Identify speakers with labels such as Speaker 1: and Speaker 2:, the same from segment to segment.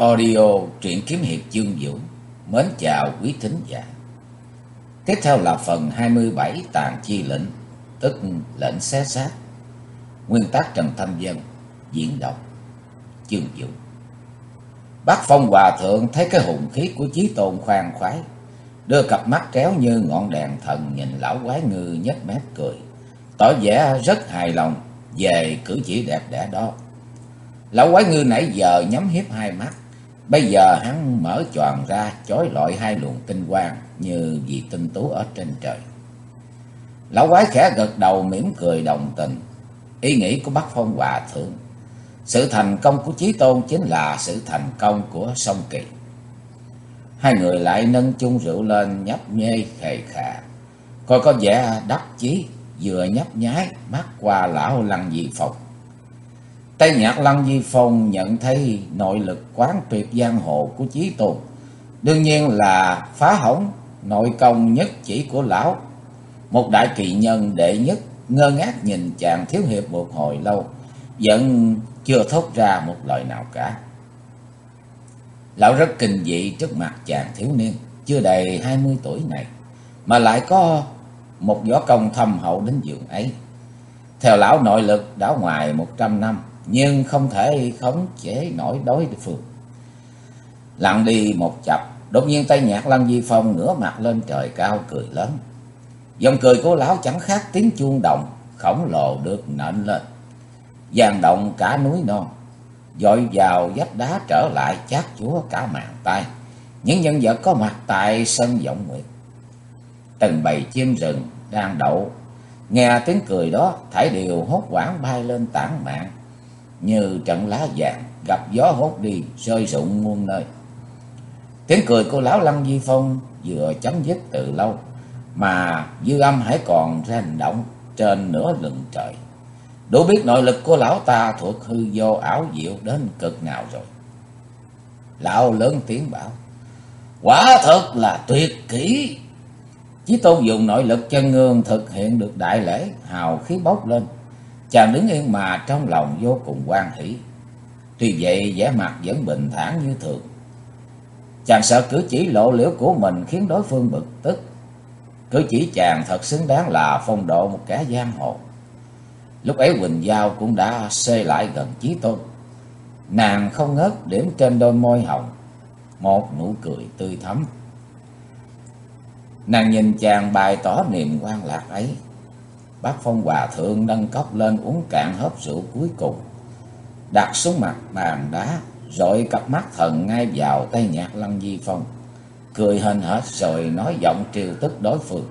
Speaker 1: Audio truyện kiếm hiệp chương Vũ. Mến chào quý thính giả. Tiếp theo là phần 27 Tàn chi lệnh, tức lệnh xé xác. Nguyên tác Trần Thanh Vân, diễn đọc chương Vũ. Bác Phong Hòa Thượng thấy cái hùng khí của Chí Tôn khoan khoái, đưa cặp mắt kéo như ngọn đèn thần nhìn lão quái ngư nhếch mép cười, tỏ vẻ rất hài lòng về cử chỉ đẹp đẽ đó. Lão quái ngư nãy giờ nhắm hiếp hai mắt, bây giờ hắn mở choàng ra, chói lọi hai luồng tinh quang như vì tinh tú ở trên trời. Lão quái khẽ gật đầu mỉm cười đồng tình. Ý nghĩ của Bác Phong Hòa Thượng, sự thành công của Chí Tôn chính là sự thành công của Song Kỳ. Hai người lại nâng chung rượu lên nhấp nhê khề khà, coi có vẻ đắc chí, vừa nhấp nháy mắt qua lão Lăng Di Phong. Tây Nhạc Lăng Di Phong nhận thấy nội lực quán tuyệt giang hồ của Chí Tôn, đương nhiên là phá hỏng nội công nhất chỉ của lão. Một đại kỳ nhân đệ nhất ngơ ngác nhìn chàng thiếu hiệp một hồi lâu, vẫn chưa thốt ra một lời nào cả. Lão rất kinh dị trước mặt chàng thiếu niên chưa đầy 20 tuổi này, mà lại có một võ công thâm hậu đến giường ấy. Theo lão, nội lực đã ngoài 100 năm, nhưng không thể khống chế nổi đối phương. Lặng đi một chập, đột nhiên Tây Nhạc Lăng Di Phong ngửa mặt lên trời cao cười lớn. Giọng cười của lão chẳng khác tiếng chuông đồng khổng lồ được nện lên, vang động cả núi non, dội vào vách đá trở lại chát chúa cả màn tai những nhân vật có mặt tại sân Vọng Nguyệt. Từng bầy chim rừng đang đậu, nghe tiếng cười đó, thảy đều hốt hoảng bay lên tản mạn, như trận lá vàng gặp gió hốt đi, rơi rụng muôn nơi. Tiếng cười của lão Lăng Di Phong vừa chấm dứt từ lâu, mà dư âm hãy còn rền động trên nửa lừng trời, đủ biết nội lực của lão ta thuộc hư vô ảo diệu đến cực nào rồi. Lão lớn tiếng bảo: "Quả thật là tuyệt kỹ!" Chí Tôn dùng nội lực chân ngương thực hiện được đại lễ, hào khí bốc lên. Chàng đứng yên mà trong lòng vô cùng hoan hỷ. Tuy vậy vẻ mặt vẫn bình thản như thường. Chàng sợ cử chỉ lộ liễu của mình khiến đối phương bực tức. Cử chỉ chàng thật xứng đáng là phong độ một kẻ giang hồ. Lúc ấy Quỳnh Giao cũng đã xê lại gần Chí Tôn. Nàng không ngớt điểm trên đôi môi hồng một nụ cười tươi thắm. Nàng nhìn chàng bày tỏ niềm hoan lạc ấy. Bác Phong Hòa Thượng nâng cốc lên uống cạn hớp rượu cuối cùng, đặt xuống mặt bàn đá, rồi cặp mắt thần ngay vào Tây Nhạc Lăng Di Phong, cười hên hết rồi nói giọng trêu tức đối phương: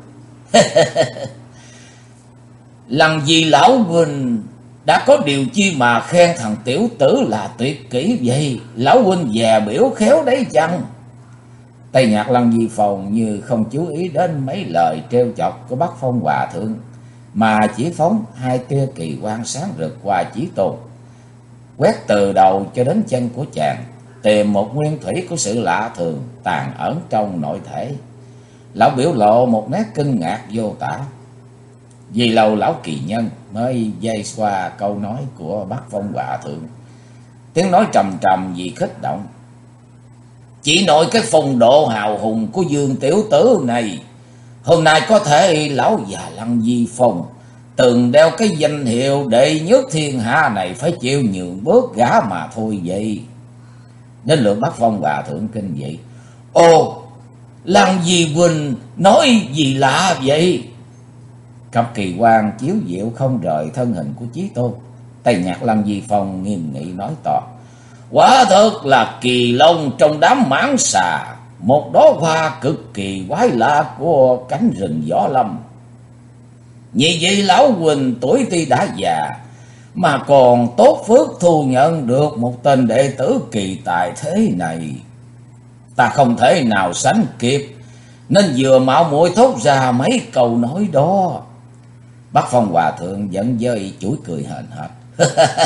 Speaker 1: "Lăng Di lão huynh đã có điều chi mà khen thằng tiểu tử là tuyệt kỹ vậy? Lão huynh dè biểu khéo đấy chăng?" Tây Nhạc Lăng Di Phong như không chú ý đến mấy lời trêu chọc của Bác Phong Hòa Thượng, mà chỉ phóng hai tia kỳ quang sáng rực qua Chí Tôn, quét từ đầu cho đến chân của chàng, tìm một nguyên thủy của sự lạ thường tàn ẩn trong nội thể. Lão biểu lộ một nét kinh ngạc vô tả. Vì lâu lão kỳ nhân mới dây qua câu nói của Bác Phong Hòa Thượng, tiếng nói trầm trầm vì kích động: "Chỉ nội cái phong độ hào hùng của Dương tiểu tử này, hôm nay có thể lão già Lăng Di Phong từng đeo cái danh hiệu đệ nhất thiên hạ này phải chịu nhường bước gã mà thôi vậy." Đến lượt Bác Phong Hòa Thượng kinh dị: "Ồ, Lăng Di huynh nói gì lạ vậy?" Cặp kỳ quan chiếu diệu không rời thân hình của Chí Tôn. Tây Nhạc Lăng Di Phong nghiêm nghị nói to: "Quả thật là kỳ long trong đám mãng xà, một đóa hoa cực kỳ quái lạ của cánh rừng võ lâm. Như vậy lão huynh tuổi tuy đã già, mà còn tốt phước thu nhận được một tên đệ tử kỳ tài thế này. Ta không thể nào sánh kịp, nên vừa mạo muội thốt ra mấy câu nói đó." Bác Phong Hòa Thượng giận dơi chuỗi cười hờn hệt: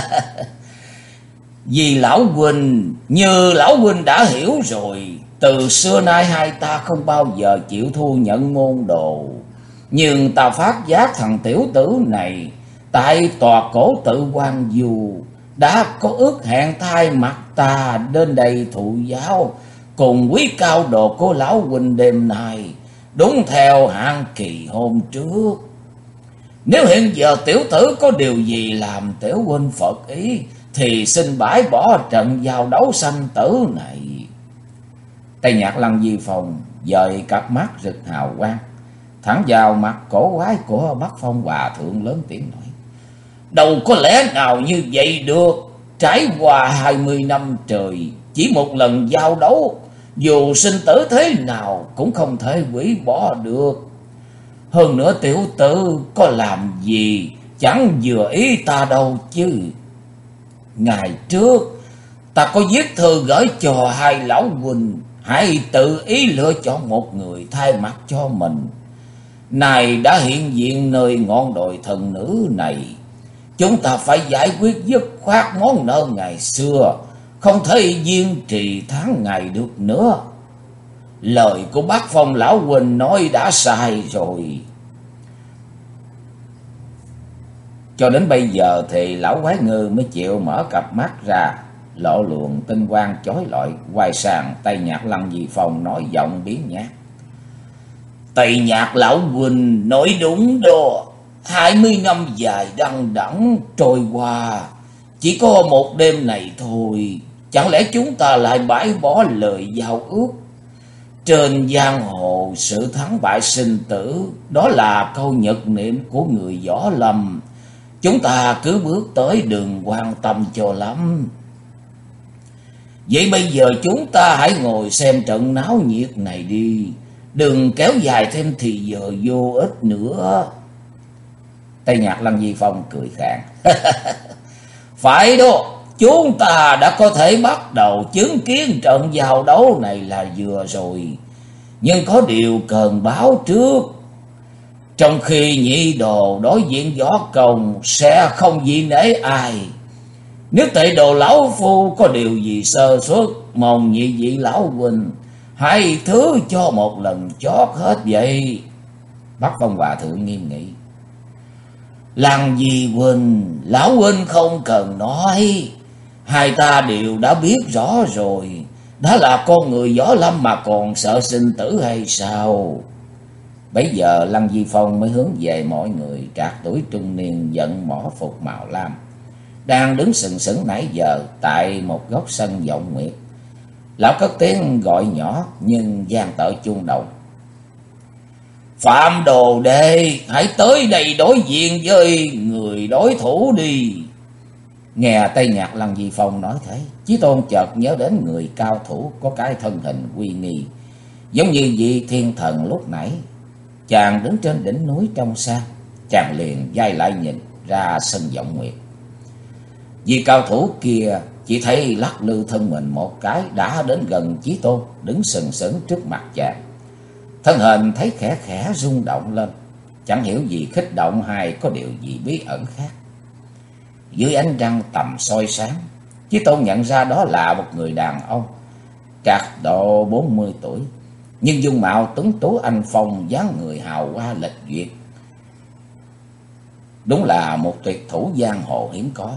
Speaker 1: "Vì lão huynh, như lão huynh đã hiểu rồi, từ xưa nay hai ta không bao giờ chịu thu nhận môn đồ. Nhưng ta phát giác thằng tiểu tử này tại tòa cổ tự Quan Du đã có ước hẹn thay mặt ta đến đây thụ giáo cùng quý cao đồ của lão huynh đêm nay, đúng theo hạn kỳ hôm trước. Nếu hiện giờ tiểu tử có điều gì làm tiểu huynh phật ý, thì xin bãi bỏ trận giao đấu sanh tử này. Tây Nhạc Lăng Di Phong dời cặp mắt rực hào quang, thẳng vào mặt cổ quái của Bắc Phong Hòa Thượng, lớn tiếng nói: đâu có lẽ nào như vậy được. Trải qua 20 năm trời, chỉ một lần giao đấu, dù sinh tử thế nào cũng không thể hủy bỏ được. Hơn nữa tiểu tử có làm gì chẳng vừa ý ta đâu chứ. Ngày trước ta có viết thư gửi cho hai lão huynh, hãy tự ý lựa chọn một người thay mặt cho mình. Này đã hiện diện nơi ngọn đồi thần nữ này, chúng ta phải giải quyết dứt khoát món nợ ngày xưa, không thể kiên trì tháng ngày được nữa. Lời của Bác Phong lão huynh nói đã sai rồi. Cho đến bây giờ thì lão quái ngư mới chịu mở cặp mắt ra, lộ luồng tinh quang chói lọi, quay sang Tây Nhạc Lăng Di Phong nói giọng biến nhát: Tây Nhạc lão huynh nói đúng đó. 20 năm dài đăng đẵng trôi qua, chỉ có một đêm này thôi, chẳng lẽ chúng ta lại bãi bỏ lời giao ước? Trên giang hồ sự thắng bại sinh tử, đó là câu nhật niệm của người võ lâm. Chúng ta cứ bước tới, đừng quan tâm cho lắm. Vậy bây giờ chúng ta hãy ngồi xem trận náo nhiệt này đi, đừng kéo dài thêm thì giờ vô ích nữa. Tây Nhạc Lăng Di Phong cười khàn: phải đó, chúng ta đã có thể bắt đầu chứng kiến trận giao đấu này là vừa rồi. Nhưng có điều cần báo trước. Trong khi nhị đồ đối diện võ công sẽ không dị nể ai. Nếu tệ đồ lão phu có điều gì sơ suất, mong nhị vị lão huynh hãy thứ cho một lần chót hết vậy. Bắc Phong Hòa Thượng nghiêm nghị: Lăng Di huynh, lão huynh không cần nói, hai ta đều đã biết rõ rồi. Đã là con người võ lâm mà còn sợ sinh tử hay sao? Bấy giờ Lăng Di Phong mới hướng về mọi người trạc tuổi trung niên giận mỏ phục màu lam, đang đứng sừng sững nãy giờ tại một góc sân vọng nguyệt. Lão cất tiếng gọi nhỏ nhưng vang tợ chuông đồng: Phạm Đồ Đệ, hãy tới đây đối diện với người đối thủ đi. Nghe Tây Nhạc Lăng Di Phong nói thế, Chí Tôn chợt nhớ đến người cao thủ có cái thân hình uy nghi, giống như vị thiên thần lúc nãy. Chàng đứng trên đỉnh núi trong xa, chàng liền quay lại nhìn ra sân vọng nguyệt. Vị cao thủ kia chỉ thấy lắc lư thân mình một cái đã đến gần Chí Tôn, đứng sừng sững trước mặt chàng. Thân hình thấy khẽ khẽ rung động lên, chẳng hiểu gì khích động hay có điều gì bí ẩn khác. Dưới ánh trăng tầm soi sáng, Chí Tôn nhận ra đó là một người đàn ông trạc độ 40 tuổi, nhưng dung mạo tuấn tú anh phong, dáng người hào hoa lịch duyệt, đúng là một tuyệt thủ giang hồ hiếm có.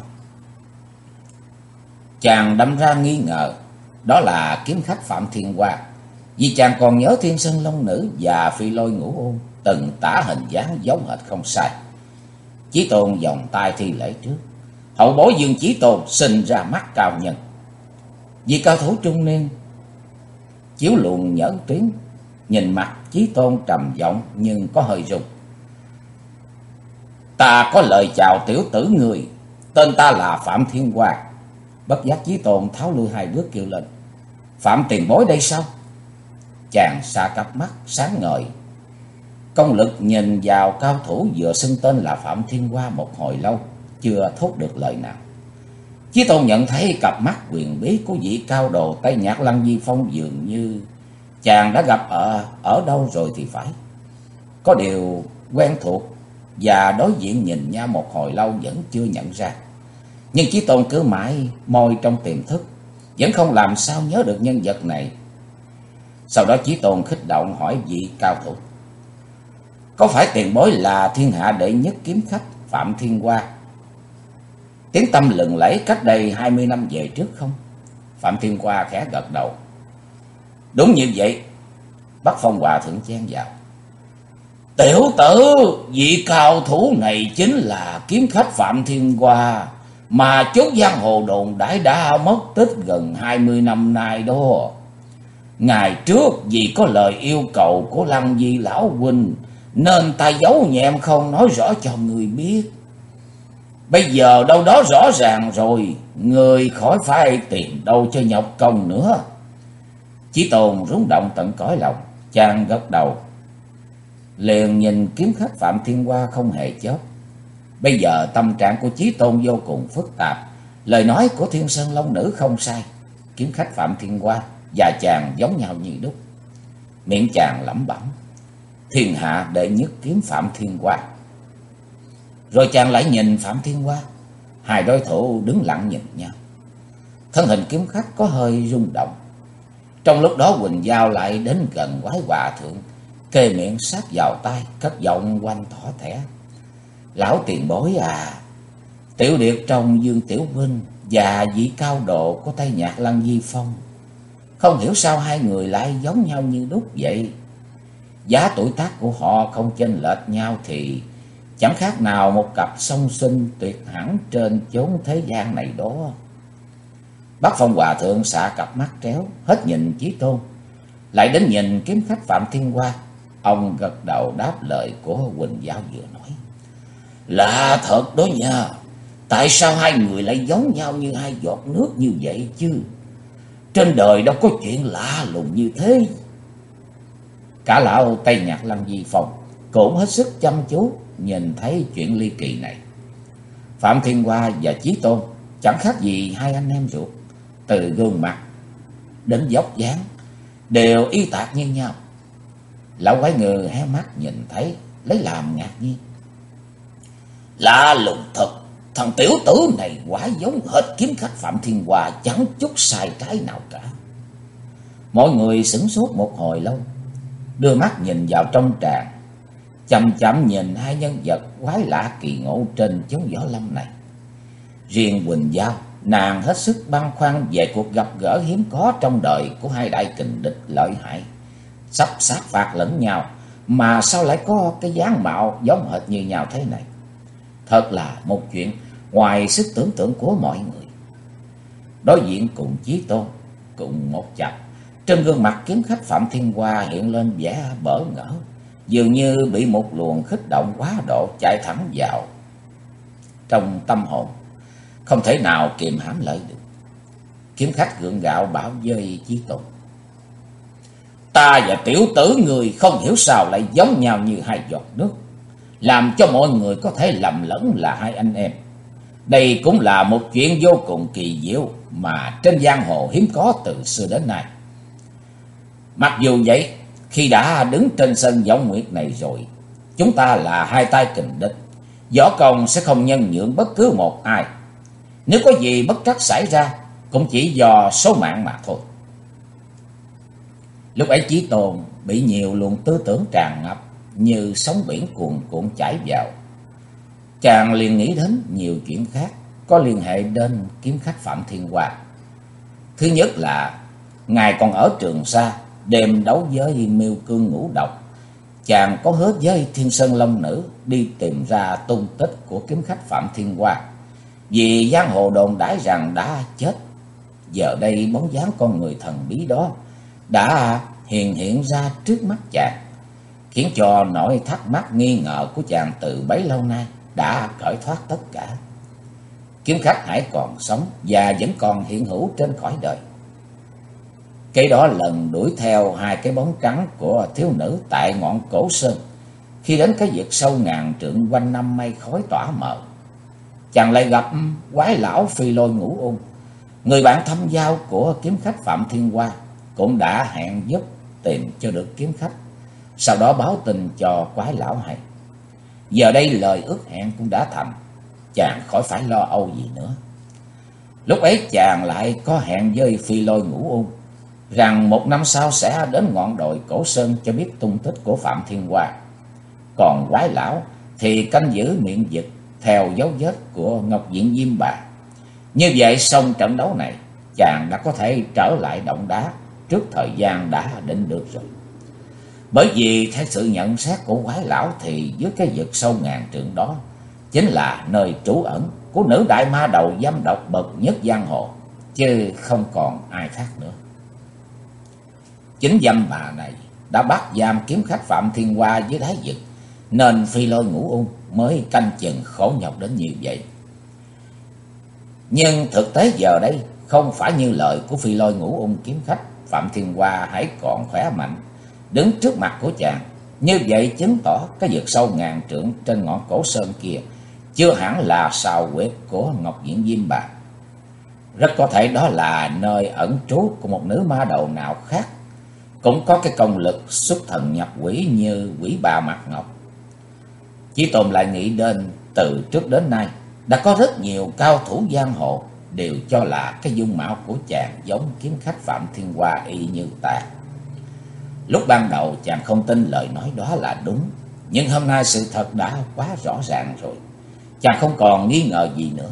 Speaker 1: Chàng đâm ra nghi ngờ đó là kiếm khách Phạm Thiên Hoa, vì chàng còn nhớ Thiên Sơn Long Nữ và Phi Lôi Ngũ Ôn từng tả hình dáng giống hệt không sai. Chí Tôn vòng tay thi lễ trước: Hậu bối Dương Chí Tôn sinh ra mắt cao nhân. Vì cao thủ trung niên chiếu luồng nhẫn tuyến, nhìn mặt Chí Tôn trầm giọng nhưng có hơi run: Ta có lời chào tiểu tử người, tên ta là Phạm Thiên Hoa. Bất giác Chí Tôn tháo lui hai bước kêu lên: Phạm tiền bối đây sao? Chàng xa cặp mắt sáng ngời, công lực nhìn vào cao thủ vừa xưng tên là Phạm Thiên Hoa một hồi lâu, chưa thốt được lời nào. Chí Tôn nhận thấy cặp mắt quyền bí của vị cao đồ Tây Nhạc Lăng Di Phong dường như chàng đã gặp ở đâu rồi thì phải. Có điều quen thuộc, và đối diện nhìn nhau một hồi lâu vẫn chưa nhận ra. Nhưng Chí Tôn cứ mãi môi trong tiềm thức, vẫn không làm sao nhớ được nhân vật này. Sau đó Chí Tôn khích động hỏi vị cao thủ: Có phải tiền bối là thiên hạ đệ nhất kiếm khách Phạm Thiên Hoa? tiếng tăm lừng lẫy cách đây 20 năm về trước không? Phạm Thiên Hoa khẽ gật đầu. Đúng như vậy. Bắc Phong Hòa thượng chen vào. Tiểu tử, vị cao thủ này chính là kiếm khách Phạm Thiên Hoa mà chốn giang hồ đồn đãi đã mất tích gần 20 năm nay đó. Ngày trước vì có lời yêu cầu của Lăng Di lão huynh nên ta giấu nhẹm không nói rõ cho người biết. Bây giờ đâu đó rõ ràng rồi, người khỏi phải tìm đâu cho nhọc công nữa. Chí Tôn rung động tận cõi lòng, chàng gật đầu. Liền nhìn kiếm khách Phạm Thiên Hoa không hề chớp. Bây giờ tâm trạng của Chí Tôn vô cùng phức tạp. Lời nói của Thiên Sơn Long Nữ không sai. Kiếm khách Phạm Thiên Hoa và chàng giống nhau như đúc. Miệng chàng lẩm bẩm: thiên hạ đệ nhất kiếm Phạm Thiên Hoa. Rồi chàng lại nhìn Phạm Thiên Hoa. Hai đối thủ đứng lặng nhìn nhau. Thân hình kiếm khách có hơi rung động. Trong lúc đó Quỳnh Giao lại đến gần quái hòa thượng, kề miệng sát vào tai, cất giọng quanh thỏ thẻ: lão tiền bối à, tiểu điệt trong Dương Tiểu Huynh và vị cao độ của Tây Nhạc Lăng Di Phong, không hiểu sao hai người lại giống nhau như đúc vậy. Giá tuổi tác của họ không chênh lệch nhau thì chẳng khác nào một cặp song sinh tuyệt hẳn trên chốn thế gian này đó. Bắc Phong Hòa thượng xạ cặp mắt tréo, hết nhìn Chí Tôn, lại đến nhìn kiếm khách Phạm Thiên Hoa. Ông gật đầu đáp lời của Quỳnh Giao vừa nói: lạ thật đó nha, tại sao hai người lại giống nhau như hai giọt nước như vậy chứ? Trên đời đâu có chuyện lạ lùng như thế. Cả lão Tây Nhạc Lăng Di Phong cũng hết sức chăm chú nhìn thấy chuyện ly kỳ này. Phạm Thiên Hoa và Chí Tôn chẳng khác gì hai anh em ruột, từ gương mặt đến dốc dáng đều y tạc như nhau. Lão quái ngừ hé mắt nhìn thấy, lấy làm ngạc nhiên: lạ lùng thật, thằng tiểu tử này quả giống hệt kiếm khách Phạm Thiên Hoa, chẳng chút sai trái nào cả. Mọi người sửng sốt một hồi lâu, đưa mắt nhìn vào trong tràng, chậm chậm nhìn hai nhân vật quái lạ kỳ ngộ trên chốn võ lâm này. Riêng Quỳnh Giao, nàng hết sức băn khoăn về cuộc gặp gỡ hiếm có trong đời của hai đại kình địch lợi hại, sắp sát phạt lẫn nhau, mà sao lại có cái dáng mạo giống hệt như nhau thế này. Thật là một chuyện ngoài sức tưởng tượng của mọi người. Đối diện cùng Chí Tôn, cùng một chặp, trên gương mặt kiếm khách Phạm Thiên Hoa hiện lên vẻ bỡ ngỡ, dường như bị một luồng kích động quá độ chạy thẳng vào trong tâm hồn, không thể nào kiềm hãm lại được. Kiếm khách gượng gạo bảo với Chí Tôn: ta và tiểu tử người không hiểu sao lại giống nhau như hai giọt nước, làm cho mọi người có thể lầm lẫn là hai anh em. Đây cũng là một chuyện vô cùng kỳ diệu mà trên giang hồ hiếm có từ xưa đến nay. Mặc dù vậy, khi đã đứng trên sân Võng Nguyệt này rồi, chúng ta là hai tay kình địch, võ công sẽ không nhân nhượng bất cứ một ai. Nếu có gì bất trắc xảy ra, cũng chỉ do số mạng mà thôi. Lúc ấy Chí Tôn bị nhiều luồng tư tưởng tràn ngập như sóng biển cuồn cuộn chảy vào. Chàng liền nghĩ đến nhiều chuyện khác có liên hệ đến kiếm khách Phạm Thiên Hoa. Thứ nhất là ngài còn ở Trường Sa, đêm đấu với Miêu Cương Ngũ Độc, chàng có hứa với Thiên Sơn Long Nữ đi tìm ra tung tích của kiếm khách Phạm Thiên Hoa, vì giang hồ đồn đãi rằng đã chết. Giờ đây bóng dáng con người thần bí đó đã hiện ra trước mắt chàng, khiến cho nỗi thắc mắc nghi ngờ của chàng từ bấy lâu nay đã cởi thoát tất cả. Kiếm khách hãy còn sống và vẫn còn hiện hữu trên cõi đời. Kế đó lần đuổi theo hai cái bóng trắng của thiếu nữ tại ngọn Cổ Sơn, khi đến cái vực sâu ngàn trượng quanh năm mây khói tỏa mờ, chàng lại gặp quái lão Phi Lôi Ngũ Ung, người bạn thâm giao của kiếm khách Phạm Thiên Hoa, cũng đã hẹn giúp tìm cho được kiếm khách, sau đó báo tin cho quái lão hay. Giờ đây lời ước hẹn cũng đã thành, chàng khỏi phải lo âu gì nữa. Lúc ấy chàng lại có hẹn với Phi Lôi Ngũ Ung rằng một năm sau sẽ đến ngọn đồi Cổ Sơn cho biết tung tích của Phạm Thiên Hoa. Còn quái lão thì canh giữ miệng vực theo dấu vết của Ngọc Diện Diêm Bà. Như vậy xong trận đấu này, chàng đã có thể trở lại Động Đá trước thời gian đã định được rồi. Bởi vì theo sự nhận xét của quái lão thì dưới cái vực sâu ngàn trượng đó chính là nơi trú ẩn của nữ đại ma đầu dâm độc bậc nhất giang hồ, chứ không còn ai khác nữa. Chính dâm bà này đã bắt giam kiếm khách Phạm Thiên Hoa dưới đáy vực, nên Phi Lôi Ngũ Ung mới canh chừng khổ nhọc đến như vậy. Nhưng thực tế giờ đây không phải như lời của Phi Lôi Ngũ Ung kiếm khách. Phạm Thiên Hoa hãy còn khỏe mạnh đứng trước mặt của chàng, như vậy chứng tỏ cái vực sâu ngàn trượng trên ngọn cổ sơn kia chưa hẳn là sào huyệt của Ngọc Diện Diêm Bà. Rất có thể đó là nơi ẩn trú của một nữ ma đầu nào khác, cũng có cái công lực xuất thần nhập quỷ như quỷ bà Mặt Ngọc. Chí Tôn lại nghĩ đến từ trước đến nay đã có rất nhiều cao thủ giang hồ đều cho là cái dung mạo của chàng giống kiếm khách Phạm Thiên Hoa y như ta. Lúc ban đầu chàng không tin lời nói đó là đúng, nhưng hôm nay sự thật đã quá rõ ràng rồi, chàng không còn nghi ngờ gì nữa.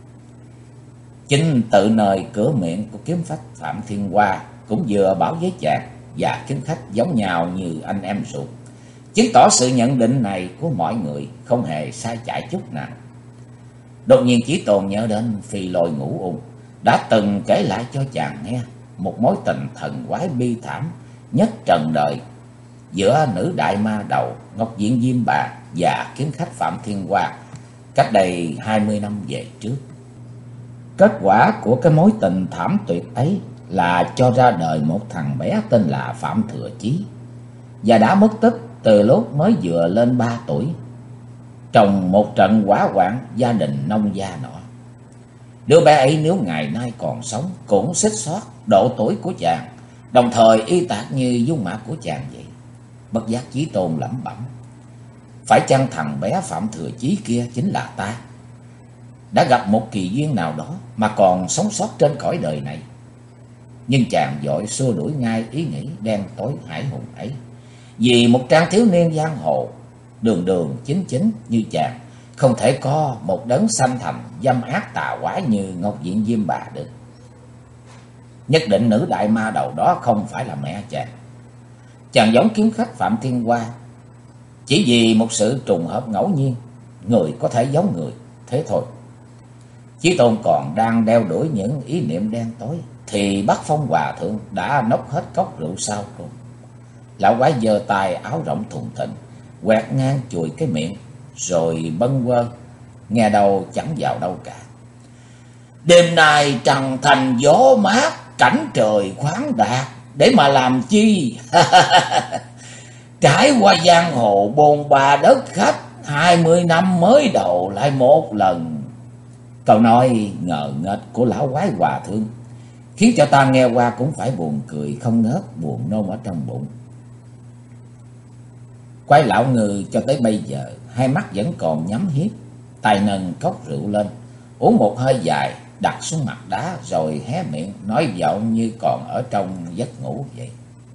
Speaker 1: Chính tự nơi cửa miệng của kiếm khách Phạm Thiên Hoa cũng vừa bảo với chàng và kiếm khách giống nhau như anh em ruột, chứng tỏ sự nhận định này của mọi người không hề sai chạy chút nào. Đột nhiên Chí Tôn nhớ đến Phi Lôi Ngũ Ung đã từng kể lại cho chàng nghe một mối tình thần quái bi thảm nhất trần đời giữa nữ đại ma đầu Ngọc Diện Diêm Bà và kiếm khách Phạm Thiên Hoa cách đây 20 năm về trước. Kết quả của cái mối tình thảm tuyệt ấy là cho ra đời một thằng bé tên là Phạm Thừa Chí, và đã mất tích từ lúc mới vừa lên 3 tuổi trong một trận hỏa hoạn gia đình nông gia nọ. Đứa bé ấy nếu ngày nay còn sống cũng xích xót độ tuổi của chàng, đồng thời y tạc như dung mạo của chàng vậy. Bất giác Chí Tôn lẩm bẩm, phải chăng thằng bé Phạm Thừa Chí kia chính là ta, đã gặp một kỳ duyên nào đó mà còn sống sót trên cõi đời này? Nhưng chàng vội xua đuổi ngay ý nghĩ đen tối hải hùng ấy, vì một trang thiếu niên giang hồ đường đường chính chính như chàng không thể có một đấng sanh thành dâm ác tà quái như Ngọc Diện Diêm Bà được. Nhất định nữ đại ma đầu đó không phải là mẹ chàng. Chàng giống kiếm khách Phạm Thiên Hoa chỉ vì một sự trùng hợp ngẫu nhiên, người có thể giống người, thế thôi. Chí Tôn còn đang đeo đuổi những ý niệm đen tối thì Bắc Phong Hòa Thượng đã nốc hết cốc rượu sau cùng. Lão quái giơ tay áo rộng thùng thình quẹt ngang chùi cái miệng rồi bâng quơ, nghe đâu chẳng vào đâu cả. Đêm nay trăng thành gió mát, cảnh trời khoáng đạt, để mà làm chi? Trải qua giang hồ bôn ba đất khách, 20 năm mới đầu lại một lần. Câu nói ngờ nghệch của lão quái Hòa Thượng khiến cho ta nghe qua cũng phải buồn cười không ngớt, buồn nôn ở trong bụng. Quái lão Ngư cho tới bây giờ hai mắt vẫn còn nhắm hiếp, tay nâng cốc rượu lên, uống một hơi dài, đặt xuống mặt đá rồi hé miệng nói giọng như còn ở trong giấc ngủ vậy.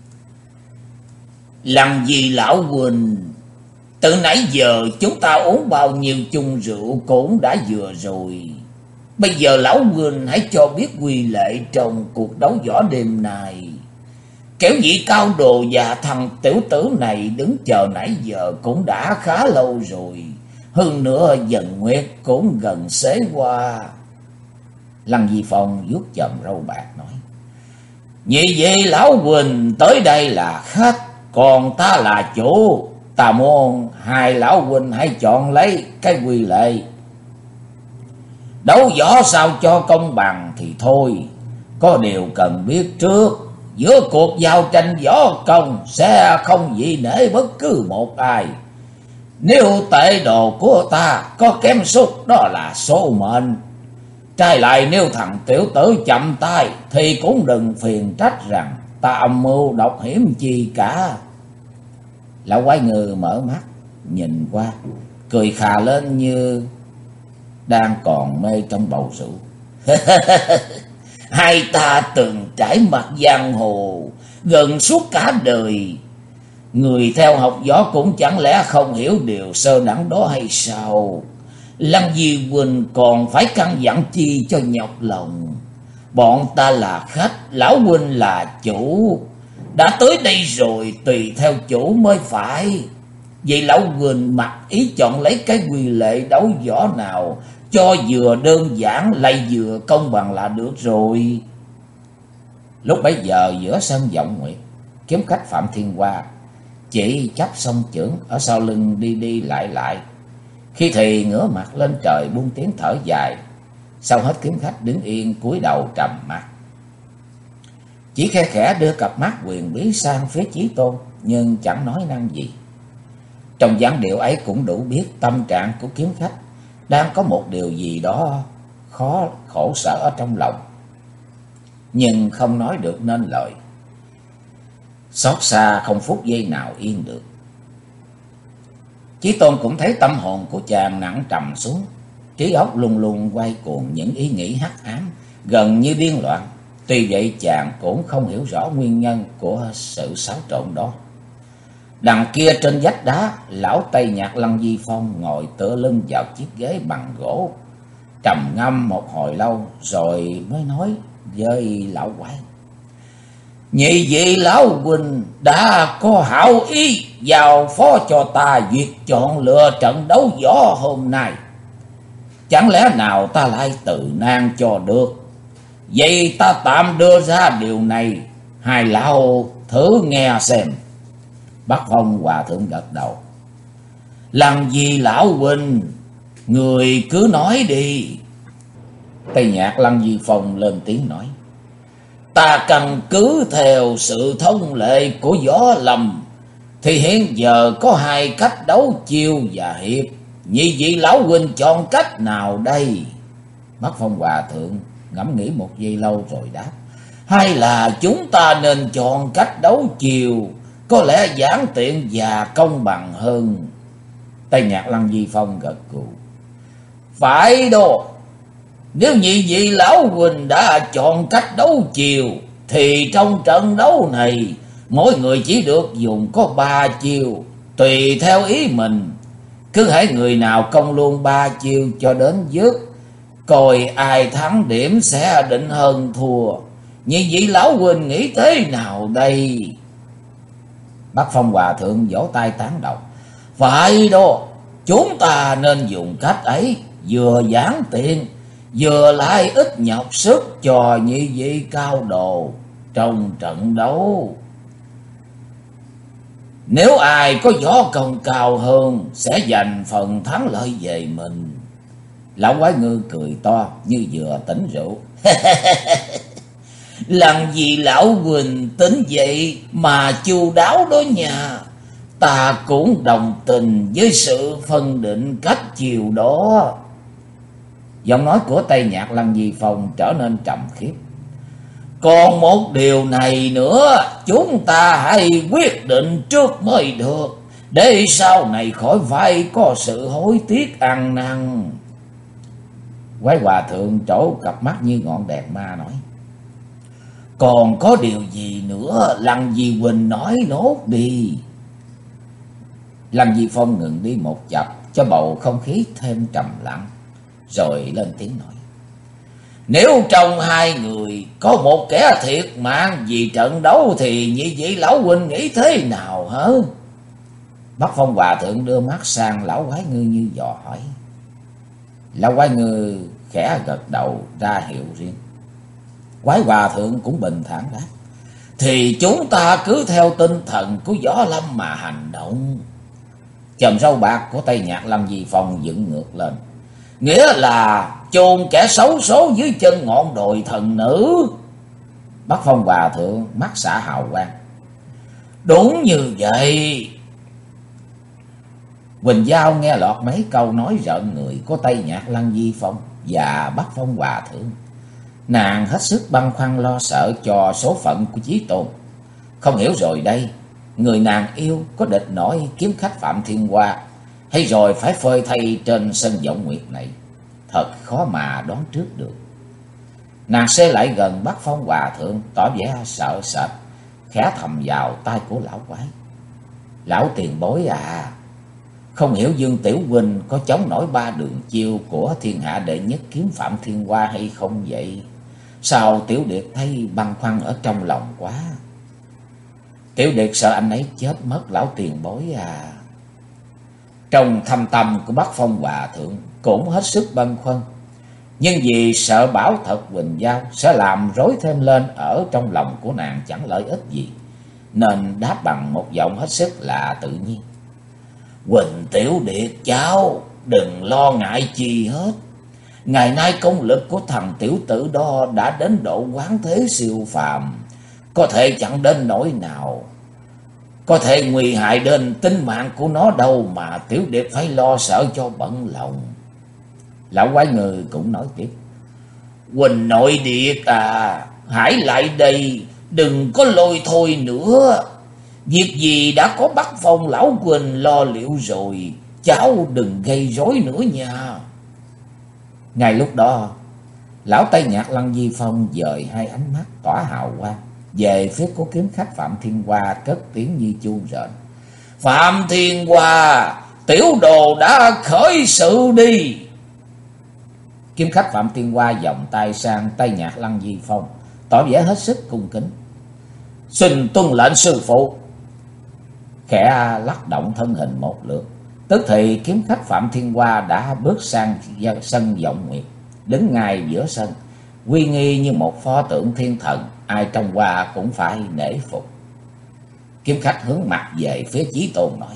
Speaker 1: Làm gì lão huynh, từ nãy giờ chúng ta uống bao nhiêu chung rượu cũng đã vừa rồi. Bây giờ lão huynh hãy cho biết quy lệ trong cuộc đấu võ đêm nay. Kéo vị cao đồ và thằng tiểu tử này đứng chờ nãy giờ cũng đã khá lâu rồi. Hơn nữa dần nguyệt cũng gần xế qua. Lăng Di Phong vuốt chòm râu bạc nói, như vậy lão huynh tới đây là khách, còn ta là chủ. Ta muốn hai lão huynh hãy chọn lấy cái quy lệ. Đấu võ sao cho công bằng thì thôi, có điều cần biết trước, giữa cuộc giao tranh võ công sẽ không dị nể bất cứ một ai. Nếu tệ đồ của ta có kém sút đó là số mệnh. Trái lại nếu thằng tiểu tử chậm tay thì cũng đừng phiền trách rằng ta âm mưu độc hiểm chi cả. Lão quái Ngư mở mắt nhìn qua, cười khà lên như đang còn mê trong bầu rượu. Hai ta từng trải mặt giang hồ gần suốt cả đời, người theo học võ cũng chẳng lẽ không hiểu điều sơ đẳng đó hay sao?
Speaker 2: Lăng Di huynh còn phải căn dặn chi cho nhọc lòng. Bọn ta là khách, lão huynh là chủ. Đã tới đây rồi, tùy theo chủ mới phải. Vậy lão huynh mặc ý chọn lấy cái quy lệ đấu võ nào cho vừa đơn giản lại vừa công bằng là được rồi.
Speaker 1: Lúc bấy giờ giữa sân Vọng Nguyệt, kiếm khách Phạm Thiên Hoa chỉ chắp song chưởng ở sau lưng đi đi lại lại. Khi thì ngửa mặt lên trời buông tiếng thở dài. Sau hết kiếm khách đứng yên cúi đầu trầm mặc. Chỉ khe khẽ đưa cặp mắt huyền bí sang phía Chí Tôn, nhưng chẳng nói năng gì. Trong dáng điệu ấy cũng đủ biết tâm trạng của kiếm khách đang có một điều gì đó khổ sở ở trong lòng, nhưng không nói được nên lời. Xót xa không phút giây nào yên được. Chí Tôn cũng thấy tâm hồn của chàng nặng trầm xuống, trí óc lung lung quay cuồng những ý nghĩ hắc ám, gần như điên loạn. Tuy vậy chàng cũng không hiểu rõ nguyên nhân của sự xáo trộn đó. Đằng kia trên vách đá, lão Tây Nhạc Lăng Di Phong ngồi tựa lưng vào chiếc ghế bằng gỗ, trầm ngâm một hồi lâu rồi mới nói với lão quái:
Speaker 2: Nhị vị lão huynh đã có hảo ý giao phó cho ta việc chọn lựa trận đấu võ hôm nay. Chẳng lẽ nào ta lại từ nan cho được? Vậy ta tạm đưa ra điều này, hai lão thử nghe xem.
Speaker 1: Bắc Phong Hòa Thượng gật đầu:
Speaker 2: Lăng Di lão huynh, người cứ nói đi.
Speaker 1: Tây Nhạc Lăng Di Phong lên tiếng nói:
Speaker 2: Ta căn cứ theo sự thông lệ của võ lâm thì hiện giờ có hai cách đấu chiêu và hiệp. Nhị vị lão huynh chọn cách nào đây?
Speaker 1: Bắc Phong Hòa Thượng ngẫm nghĩ một giây lâu rồi đáp:
Speaker 2: Hay là chúng ta nên chọn cách đấu chiều, có lẽ giản tiện và công bằng hơn.
Speaker 1: Tây Nhạc Lăng Di Phong gật gù:
Speaker 2: Phải đó. Nếu nhị vị lão huynh đã chọn cách đấu chiều thì trong trận đấu này mỗi người chỉ được dùng có 3 chiêu, tùy theo ý mình. Cứ hễ người nào công luôn 3 chiêu cho đến dứt, coi ai thắng điểm sẽ định hơn thua. Nhị vị lão huynh nghĩ thế nào đây?
Speaker 1: Bắc Phong Hòa Thượng vỗ tay tán đồng:
Speaker 2: Phải đó, chúng ta nên dùng cách ấy, vừa giản tiện vừa lại ít nhọc sức cho nhị vị cao đồ trong trận đấu. Nếu ai có võ công cao hơn sẽ giành phần thắng lợi về mình.
Speaker 1: Lão Quái Ngư cười to như vừa tỉnh rượu:
Speaker 2: Làm gì lão huynh tính vậy mà chu đáo đó nha. Ta cũng đồng tình với sự phân định cách chiều đó.
Speaker 1: Giọng nói của Tây Nhạc Lăng Di Phong trở nên trầm khiếp:
Speaker 2: Còn một điều này nữa, chúng ta hãy quyết định trước mới được, để sau này khỏi phải có sự hối tiếc ăn năn.
Speaker 1: Quái Hòa Thượng trổ cặp mắt như ngọn đèn ma nói:
Speaker 2: Còn có điều gì nữa, Lăng Di huynh nói nốt đi.
Speaker 1: Lăng Di Phong ngừng đi một chập cho bầu không khí thêm trầm lặng, rồi lên tiếng nói:
Speaker 2: Nếu trong hai người có một kẻ thiệt mạng vì trận đấu thì nhị vị lão huynh nghĩ thế nào hả?
Speaker 1: Bắc Phong Hòa Thượng đưa mắt sang lão Quái Ngư như dò hỏi. Lão Quái Ngư khẽ gật đầu ra hiệu riêng. Quái Hòa Thượng cũng bình thản đáp:
Speaker 2: Thì chúng ta cứ theo tinh thần của võ lâm mà hành động.
Speaker 1: Chòm râu bạc của Tây Nhạc Lăng Di Phong dựng ngược lên:
Speaker 2: Nghĩa là chôn kẻ xấu số dưới chân ngọn đồi thần nữ.
Speaker 1: Bắc Phong Hòa Thượng mắt xả hào quang:
Speaker 2: Đúng như vậy.
Speaker 1: Quỳnh Giao nghe lọt mấy câu nói rợn người của Tây Nhạc Lăng Di Phong và Bắc Phong Hòa Thượng. Nàng hết sức băn khoăn lo sợ cho số phận của Chí Tôn. Không hiểu rồi đây, người nàng yêu có địch nổi kiếm khách Phạm Thiên Hoa, hay rồi phải phơi thay trên sân Vọng Nguyệt này, thật khó mà đoán trước được. Nàng xê lại gần Bắc Phong Hòa Thượng, tỏ vẻ sợ sệt, khẽ thầm vào tai của lão quái: Lão tiền bối à, Không hiểu Dương Tiểu huynh có chống nổi ba đường chiêu của thiên hạ đệ nhất kiếm Phạm Thiên Hoa hay không vậy? Sao Tiểu Điệt thấy băn khoăn ở trong lòng quá? Tiểu Điệt sợ anh ấy chết mất lão tiền bối à. Trong thâm tâm của Bắc Phong Hòa thượng cũng hết sức băn khoăn, nhưng vì sợ bảo thật Quỳnh Giao sẽ làm rối thêm lên ở trong lòng của nàng chẳng lợi ích gì, nên đáp bằng một giọng hết sức là tự nhiên. Quỳnh Tiểu Điệt cháu đừng lo ngại chi hết. Ngày nay công lực của thằng tiểu tử đó đã đến độ quán thế siêu phàm, có thể chẳng đến nỗi nào có thể nguy hại đến tính mạng của nó đâu mà Tiểu Điệt phải lo sợ cho bận lòng. Lão quái người cũng nói tiếp. Quỳnh nội Điệt à, hãy lại đây, đừng có lôi thôi nữa. Việc gì đã có Bắc Phong lão Quỳnh lo liệu rồi, cháu đừng gây rối nữa nha. Ngay lúc đó, lão Tây Nhạc Lăng Di Phong dời hai ánh mắt tỏa hào quang về phía của kiếm khách Phạm Thiên Hoa, cất tiếng như chuông rền. Phạm Thiên Hoa, tiểu đồ đã khởi sự đi. Kiếm khách Phạm Thiên Hoa vòng tay sang Tây Nhạc Lăng Di Phong, tỏ vẻ hết sức cung kính. Xin tuân lệnh sư phụ. Khẽ lắc động thân hình một lượt, tức thì kiếm khách Phạm Thiên Hoa đã bước sang sân Vọng Nguyệt, đứng ngay giữa sân, uy nghi như một pho tượng thiên thần, ai trông qua cũng phải nể phục. Kiếm khách hướng mặt về phía Chí Tôn nói.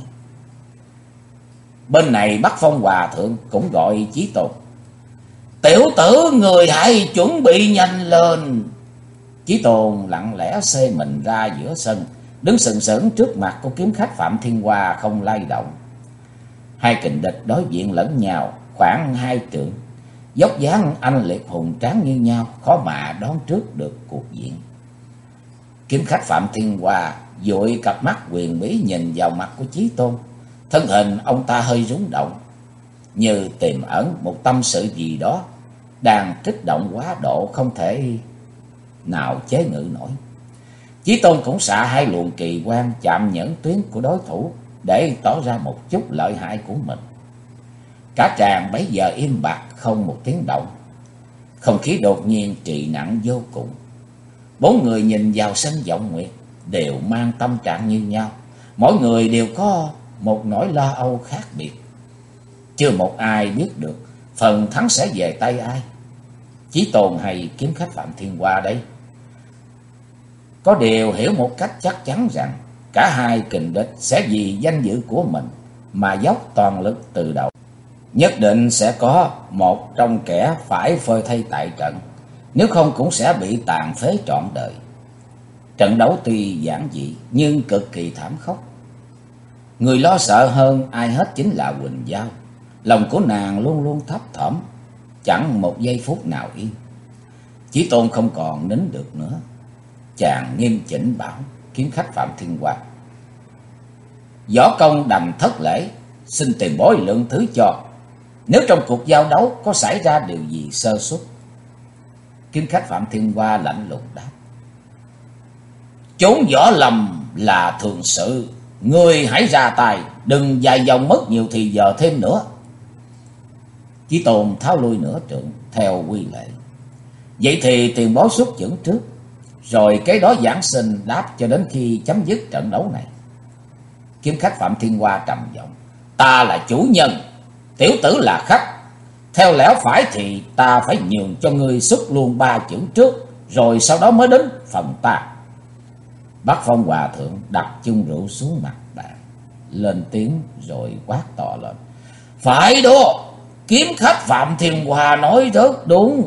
Speaker 1: Bên này Bắc Phong Hòa thượng cũng gọi Chí Tôn. Tiểu tử người hãy chuẩn bị nhanh lên. Chí Tôn lặng lẽ xê mình ra giữa sân, đứng sừng sững trước mặt của kiếm khách Phạm Thiên Hoa không lay động. Hai kình địch đối diện lẫn nhau khoảng 2 trượng, dốc dáng anh liệt hùng tráng như nhau, khó mà đoán trước được cuộc diện. Kiếm khách Phạm Thiên Hoa dội cặp mắt huyền bí nhìn vào mặt của Chí Tôn, thân hình ông ta hơi rung động, như tiềm ẩn một tâm sự gì đó đang kích động quá độ không thể nào chế ngự nổi. Chí Tôn cũng xạ hai luồng kỳ quang chạm nhẫn tuyến của đối thủ để tỏ ra một chút lợi hại của mình. Cả tràng bấy giờ im bặt không một tiếng động, không khí đột nhiên trì nặng vô cùng. Bốn người nhìn vào sân Vọng Nguyệt đều mang tâm trạng như nhau, mỗi người đều có một nỗi lo âu khác biệt. Chưa một ai biết được phần thắng sẽ về tay ai, Chí Tôn hay kiếm khách Phạm Thiên Hoa đây. Có điều hiểu một cách chắc chắn rằng cả hai kình địch sẽ vì danh dự của mình mà dốc toàn lực từ đầu. Nhất định sẽ có một trong kẻ phải phơi thây tại trận, nếu không cũng sẽ bị tàn phế trọn đời. Trận đấu tuy giản dị nhưng cực kỳ thảm khốc. Người lo sợ hơn ai hết chính là Quỳnh Giao. Lòng của nàng luôn luôn thấp thỏm, chẳng một giây phút nào yên. Chí Tôn không còn nín được nữa, chàng nghiêm chỉnh bảo kiếm khách Phạm Thiên Hoa. Võ công đành thất lễ, xin tiền bối lượng thứ cho. Nếu trong cuộc giao đấu có xảy ra điều gì sơ suất. Kiếm khách Phạm Thiên Hoa lạnh lùng đáp. Chốn võ lầm là thường sự, ngươi hãy ra tay, đừng dài dòng mất nhiều thì giờ thêm nữa. Chí Tôn tháo lui nửa trượng theo quy lệ. Vậy thì tiền bối xuất chưởng trước, rồi cái đó giảng sinh đáp cho đến khi chấm dứt trận đấu này. Kiếm khách Phạm Thiên Hoa trầm giọng. Ta là chủ nhân, tiểu tử là khách. Theo lẽ phải thì ta phải nhường cho ngươi xuất luôn 3 chưởng trước, rồi sau đó mới đến phần ta. Bắc Phong Hòa thượng đặt chung rượu xuống mặt bàn, lên tiếng rồi quát to lên. Phải đó, kiếm khách Phạm Thiên Hoa nói rất đúng.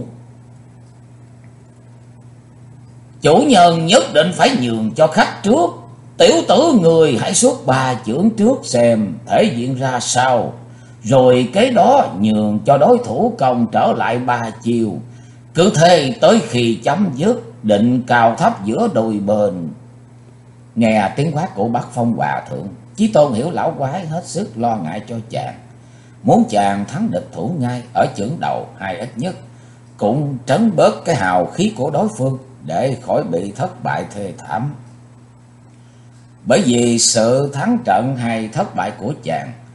Speaker 1: Chủ nhân nhất định phải nhường cho khách trước. Tiểu tử người hãy xuất 3 chưởng trước xem thể diện ra sao, rồi cái đó nhường cho đối thủ công trở lại 3 chiều. Cứ thế tới khi chấm dứt, định cao thấp giữa đôi bên. Nghe tiếng quát của Bắc Phong Hòa thượng, Chí Tôn hiểu lão quái hết sức lo ngại cho chàng, muốn chàng thắng địch thủ ngay ở chưởng đầu hay ít nhất cũng trấn bớt cái hào khí của đối phương để khỏi bị thất bại thê thảm. Bởi vì sự thắng trận hay thất bại của chàng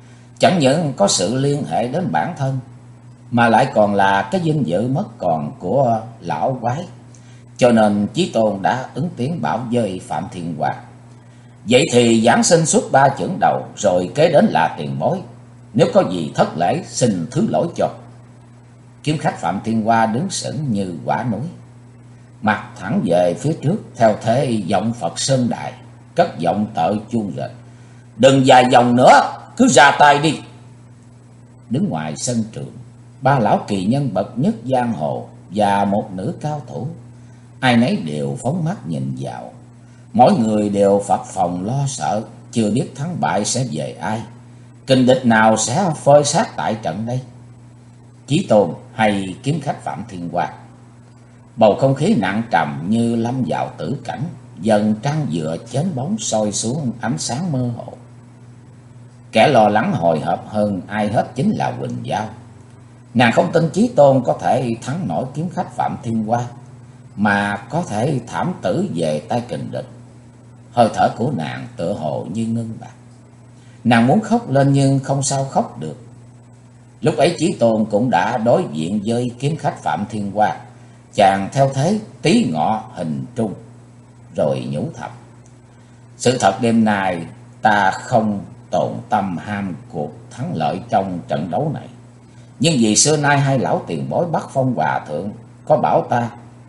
Speaker 1: chẳng những có sự liên hệ đến bản thân, mà lại còn là cái vinh dự mất còn của lão quái. Cho nên Chí Tôn đã ứng tiếng bảo với Phạm Thiên Hoa: vậy thì giảng sinh suốt 3 chưởng đầu, rồi kế đến là tiền bối. Nếu có gì thất lễ xin thứ lỗi cho. Kiếm khách Phạm Thiên Hoa đứng sững như quả núi, mặt thẳng về phía trước theo thế giọng Phật Sơn Đại, cất giọng tợ chuông rền: đừng dài dòng nữa, cứ ra tay đi. Đứng ngoài sân trường, 3 lão kỳ nhân bậc nhất giang hồ và một nữ cao thủ, ai nấy đều phóng mắt nhìn vào. Mỗi người đều phập phồng lo sợ, chưa biết thắng bại sẽ về ai, kình địch nào sẽ phơi xác tại trận đây, Chí Tôn hay kiếm khách Phạm Thiên Hoa. Bầu không khí nặng trầm như lâm vào tử cảnh, dần trăng dựa chến bóng soi xuống ánh sáng mơ hồ. Kẻ lo lắng hồi hộp hơn ai hết chính là Quỳnh Giao. Nàng không tin Chí Tôn có thể thắng nổi kiếm khách Phạm Thiên Hoa, mà có thể thảm tử về tay kình địch. Hơi thở của nàng tựa hồ như ngưng bặt. Nàng muốn khóc lên nhưng không sao khóc được. Lúc ấy Chí Tôn cũng đã đối diện với kiếm khách Phạm Thiên Hoa. Chàng theo thế tí ngọ hình trung, rồi nhủ thầm: sự thật đêm nay ta không tổn tâm ham cuộc thắng lợi trong trận đấu này. Nhưng vì xưa nay hai lão tiền bối Bắc Phong Hòa Thượng có bảo ta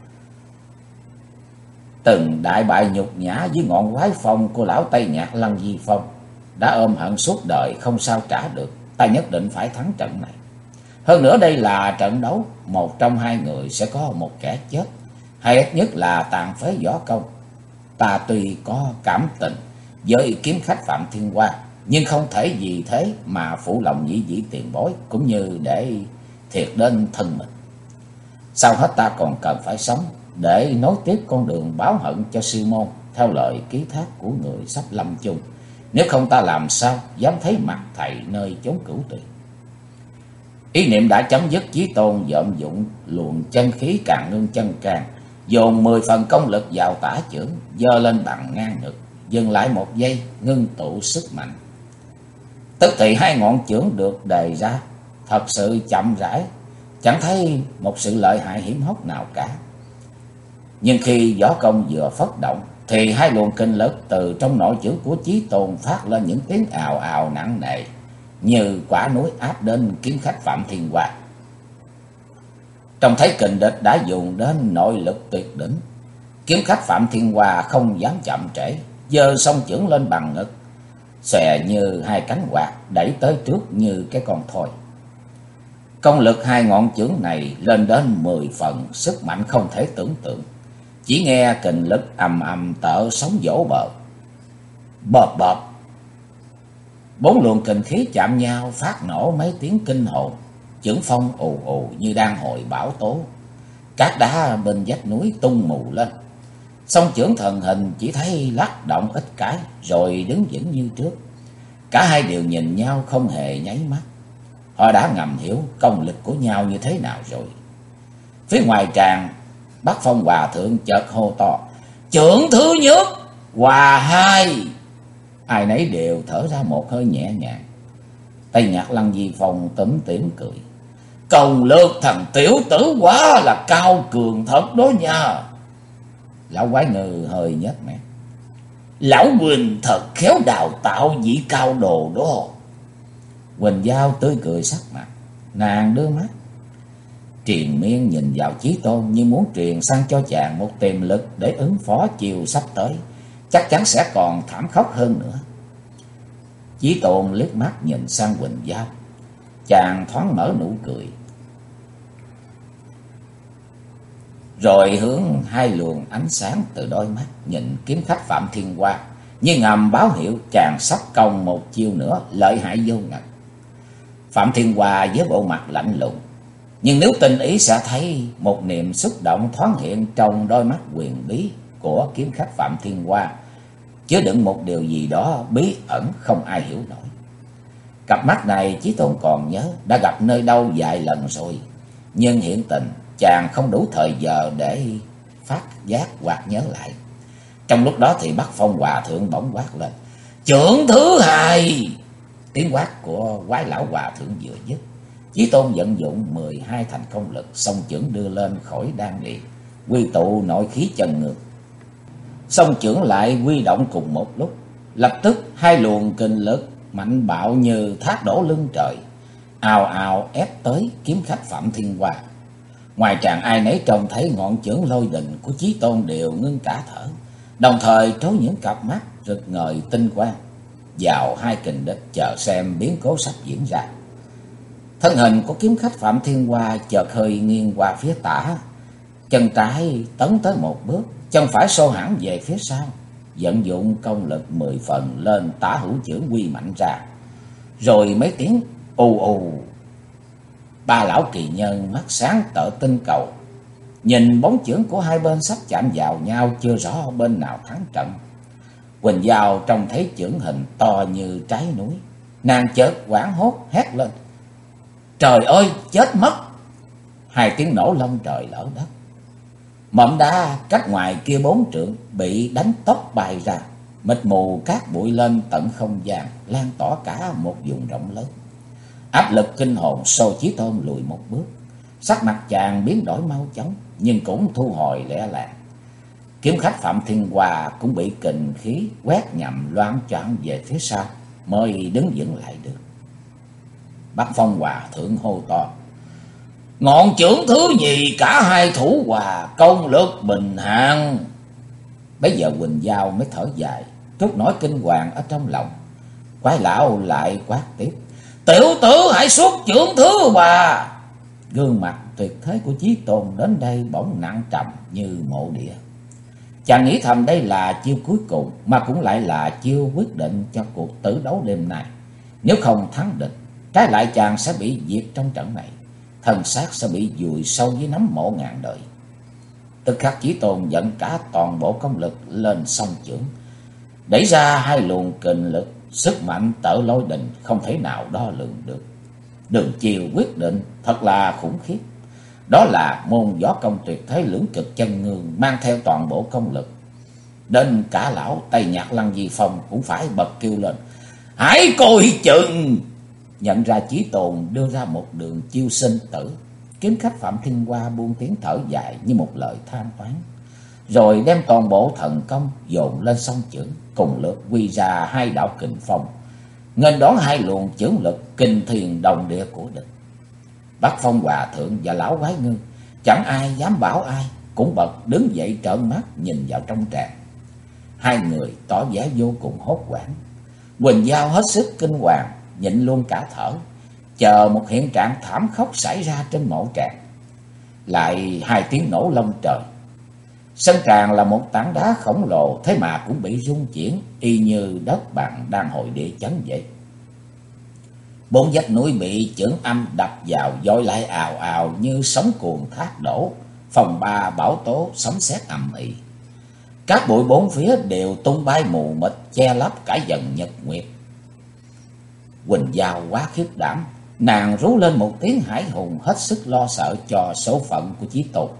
Speaker 1: từng đại bại nhục nhã với ngọn quái phong của lão Tây Nhạc Lăng Di Phong, đã ôm hận suốt đời không sao trả được. Ta nhất định phải thắng trận này. Hơn nữa đây là trận đấu, một trong hai người sẽ có một kẻ chết, hay ít nhất là tàn phế võ công. Ta tuy có cảm tình với kiếm khách Phạm Thiên Hoa, nhưng không thể vì thế mà phụ lòng nhị vị tiền bối, cũng như để thiệt đến thân mình. Sau hết ta còn cần phải sống để nối tiếp con đường báo hận cho sư môn, theo lời ký thác của người sắp lâm chung. Nếu không ta làm sao dám thấy mặt thầy nơi chốn cửu tuyền. Ý niệm đã chấm dứt, Chí Tôn dợm dụng luồng chân khí càng ngưng chân càng, dồn 10 phần công lực vào tả chưởng, giơ lên bằng ngang ngực, dừng lại một giây, ngưng tụ sức mạnh. Tức thì hai ngọn chưởng được đề ra thật sự chậm rãi, chẳng thấy một sự lợi hại hiểm hóc nào cả. Nhưng khi võ công vừa phất động, thì hai luồng kinh lực từ trong nội chưởng của Chí Tôn phát lên những tiếng ào ào nặng nề, như quả núi áp đến kiếm khách Phạm Thiên Hoa. Trông thấy kình địch đã dùng đến nội lực tuyệt đỉnh, kiếm khách Phạm Thiên Hoa không dám chậm trễ, giơ song chưởng lên bằng ngực, xòe như hai cánh quạt đẩy tới trước như cái con thoi. Công lực hai ngọn chưởng này lên đến 10 phần, sức mạnh không thể tưởng tượng. Chỉ nghe kình lực ầm ầm tợ sóng vỗ bờ. Bợp bợp, 4 luồng kình khí chạm nhau phát nổ mấy tiếng kinh hồn. Chưởng phong ù ù như đang hồi bão tố. Cát đá bên vách núi tung mù lên. Song chưởng thần hình chỉ thấy lắc động ít cái, rồi đứng vững như trước. Cả hai đều nhìn nhau không hề nháy mắt. Họ đã ngầm hiểu công lực của nhau như thế nào rồi. Phía ngoài tràng, Bắc Phong Hòa Thượng chợt hô to: chưởng thứ nhất, hòa hai. Ai nấy đều thở ra một hơi nhẹ nhàng. Tây Nhạc Lăng Di Phong túm tỉm cười: công lực thằng tiểu tử quá là cao cường thật đó nha. Lão quái ngư hơi nhếch mép: lão Quỳnh thật khéo đào tạo vị cao đồ đó. Quỳnh Giao tươi cười sắc mặt, nàng đưa mắt triền miên nhìn vào Chí Tôn, như muốn truyền sang cho chàng một tiềm lực để ứng phó chiều sắp tới, chắc chắn sẽ còn thảm khốc hơn nữa. Chí Tôn liếc mắt nhìn sang Quỳnh Giao, chàng thoáng nở nụ cười, rồi hướng hai luồng ánh sáng từ đôi mắt nhìn kiếm khách Phạm Thiên Hoa, như ngầm báo hiệu chàng sắp công một chiêu nữa lợi hại vô ngần. Phạm Thiên Hoa với bộ mặt lạnh lùng, nhưng nếu tinh ý sẽ thấy một niềm xúc động thoáng hiện trong đôi mắt huyền bí của kiếm khách Phạm Thiên Hoa, chứa đựng một điều gì đó bí ẩn không ai hiểu nổi. Cặp mắt này Chí Tôn còn nhớ đã gặp nơi đâu vài lần rồi, nhưng hiện tình chàng không đủ thời giờ để phát giác hoặc nhớ lại. Trong lúc đó thì Bắc Phong Hòa Thượng bỗng quát lên: chưởng thứ hai. Tiếng quát của quái lão hòa thượng vừa dứt, Chí Tôn vận dụng 12 thành công lực, song chưởng đưa lên khỏi đan điền, quy tụ nội khí chân ngược. Song chưởng lại quy động cùng một lúc, lập tức hai luồng kinh lực mạnh bạo như thác đổ lưng trời, ào ào ép tới kiếm khách Phạm Thiên Hoa. Ngoài tràng ai nấy trông thấy ngọn chưởng lôi đình của Chí Tôn đều ngưng cả thở, đồng thời trố những cặp mắt rực ngời tinh quang vào hai kình địch, chờ xem biến cố sắp diễn ra. Thân hình của kiếm khách Phạm Thiên Hoa chợt hơi nghiêng qua phía tả, chân trái tấn tới một bước, chân phải xô hẳn về phía sau, vận dụng công lực 10 phần lên tả hữu chưởng quy mạnh ra. Rồi mấy tiếng ù ù, ba lão kỳ nhân mắt sáng tợ tinh cầu, nhìn bóng chưởng của hai bên sắp chạm vào nhau, chưa rõ bên nào thắng trận. Quỳnh Giao trông thấy chưởng hình to như trái núi, nàng chợt hoảng hốt hét lên: "Trời ơi, chết mất!" Hai tiếng nổ long trời lở đất. Mỏm đá cách ngoài kia 4 trượng bị đánh tốc bay ra, mịt mù cát bụi lên tận không gian, lan tỏa cả một vùng rộng lớn. Áp lực kinh hồn xô Chí Tôn lùi một bước. Sắc mặt chàng biến đổi mau chóng, nhưng cũng thu hồi lẻ làng. Kiếm khách Phạm Thiên Hoa cũng bị kình khí quét nhầm loáng choạng về phía sau, mới đứng vững lại được. Bắc Phong Hòa thượng hô to: "Ngọn chưởng thứ nhì cả hai thủ hòa, công lực bình hạn." Bấy giờ Quỳnh Giao mới thở dài, trút nỗi kinh hoàng ở trong lòng. Quái lão lại quát tiếp: "Tiểu tử hãy xuất chưởng thứ ba." Gương mặt tuyệt thế của Chí Tôn đến đây bỗng nặng trầm như mộ địa. Chàng nghĩ thầm đây là chiêu cuối cùng, mà cũng lại là chiêu quyết định cho cuộc tử đấu đêm nay. Nếu không thắng địch, trái lại chàng sẽ bị diệt trong trận này, thân xác sẽ bị vùi sâu dưới nấm mộ ngàn đời. Tức khắc Chí Tôn dẫn cả toàn bộ công lực lên song chưởng, đẩy ra hai luồng kình lực, sức mạnh tợ lôi đình không thể nào đo lường được. Đường chiều quyết định thật là khủng khiếp. Đó là môn võ công tuyệt thế lưỡng cực chân ngương, mang theo toàn bộ công lực. Đến cả lão Tây Nhạc Lăng Di Phong cũng phải bật kêu lên: "Hãy coi chừng!" Nhận ra Chí Tôn đưa ra một đường chiêu sinh tử, kiếm khách Phạm Thiên Hoa buông tiếng thở dài như một lời than oán, rồi đem toàn bộ thần công dồn lên song chưởng, cùng lượt quy ra hai đạo kình phong, nghênh đón hai luồng chưởng lực kinh thiên động địa của địch. Bắc Phong Hòa thượng và lão Quái Ngư chẳng ai dám bảo ai, cũng bật đứng dậy trợn mắt nhìn vào trong tràng. Hai người tỏ vẻ vô cùng hốt hoảng. Quỳnh Giao hết sức kinh hoàng, nhịn luôn cả thở, chờ một hiện trạng thảm khốc xảy ra trên mộ tràng. Lại hai tiếng nổ long trời. Sân tràng là một tảng đá khổng lồ, thế mà cũng bị rung chuyển y như đất bằng đang hồi địa chấn vậy. 4 vách núi bị chưởng âm đập vào, dội lại ào ào như sóng cuồn thác đổ, phòng ba bão tố sấm sét ầm ĩ. Các bụi bốn phía đều tung bay mù mịt, che lấp cả dần nhật nguyệt. Quỳnh Giao quá khiếp đảm, nàng rú lên một tiếng hãi hùng, hết sức lo sợ cho số phận của Chí Tôn.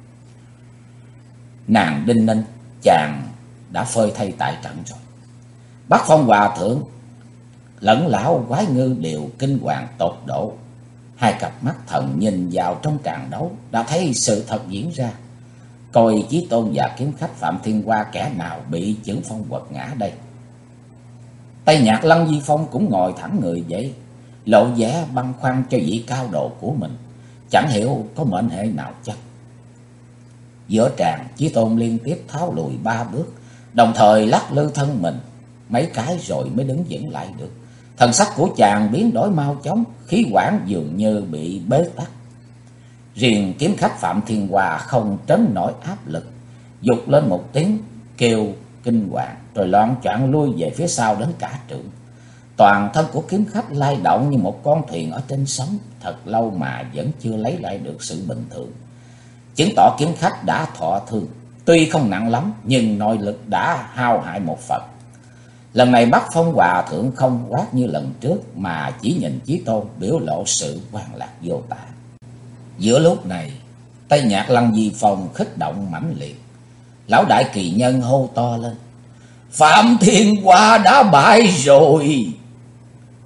Speaker 1: Nàng đinh ninh chàng đã phơi thay tại trận rồi. Bắc Phong Hòa thượng lẫn lão Quái Ngư đều kinh hoàng tột độ. Hai cặp mắt thần nhìn vào trong tràng đấu, đã thấy sự thật diễn ra. Coi Chí Tôn và kiếm khách Phạm Thiên Hoa kẻ nào bị chưởng phong quật ngã đây. Tây Nhạc Lăng Di Phong cũng ngồi thẳng người dậy, lộ vẻ băn khoăn cho vị cao độ của mình, chẳng hiểu có mệnh hệ nào chắc. Giữa tràng, Chí Tôn liên tiếp tháo lùi 3 bước, đồng thời lắc lư thân mình mấy cái rồi mới đứng vững lại được. Thần sắc của chàng biến đổi mau chóng, khí quản dường như bị bế tắc. Riêng kiếm khách Phạm Thiên Hoa không trấn nổi áp lực, dục lên một tiếng kêu kinh hoàng, rồi loạng choạng lui về phía sau đến cả trượng. Toàn thân của kiếm khách lay động như một con thuyền ở trên sóng, thật lâu mà vẫn chưa lấy lại được sự bình thường, chứng tỏ kiếm khách đã thọ thương. Tuy không nặng lắm, nhưng nội lực đã hao hại một phần. Lần này Bắc Phong Hòa thượng không quát như lần trước, mà chỉ nhìn Chí Tôn biểu lộ sự hoang lạc vô tả. Giữa lúc này, Tây Nhạc Lăng Di Phong khích động mãnh liệt. Lão đại kỳ nhân hô to lên: "Phạm Thiên Hoa đã bại rồi!"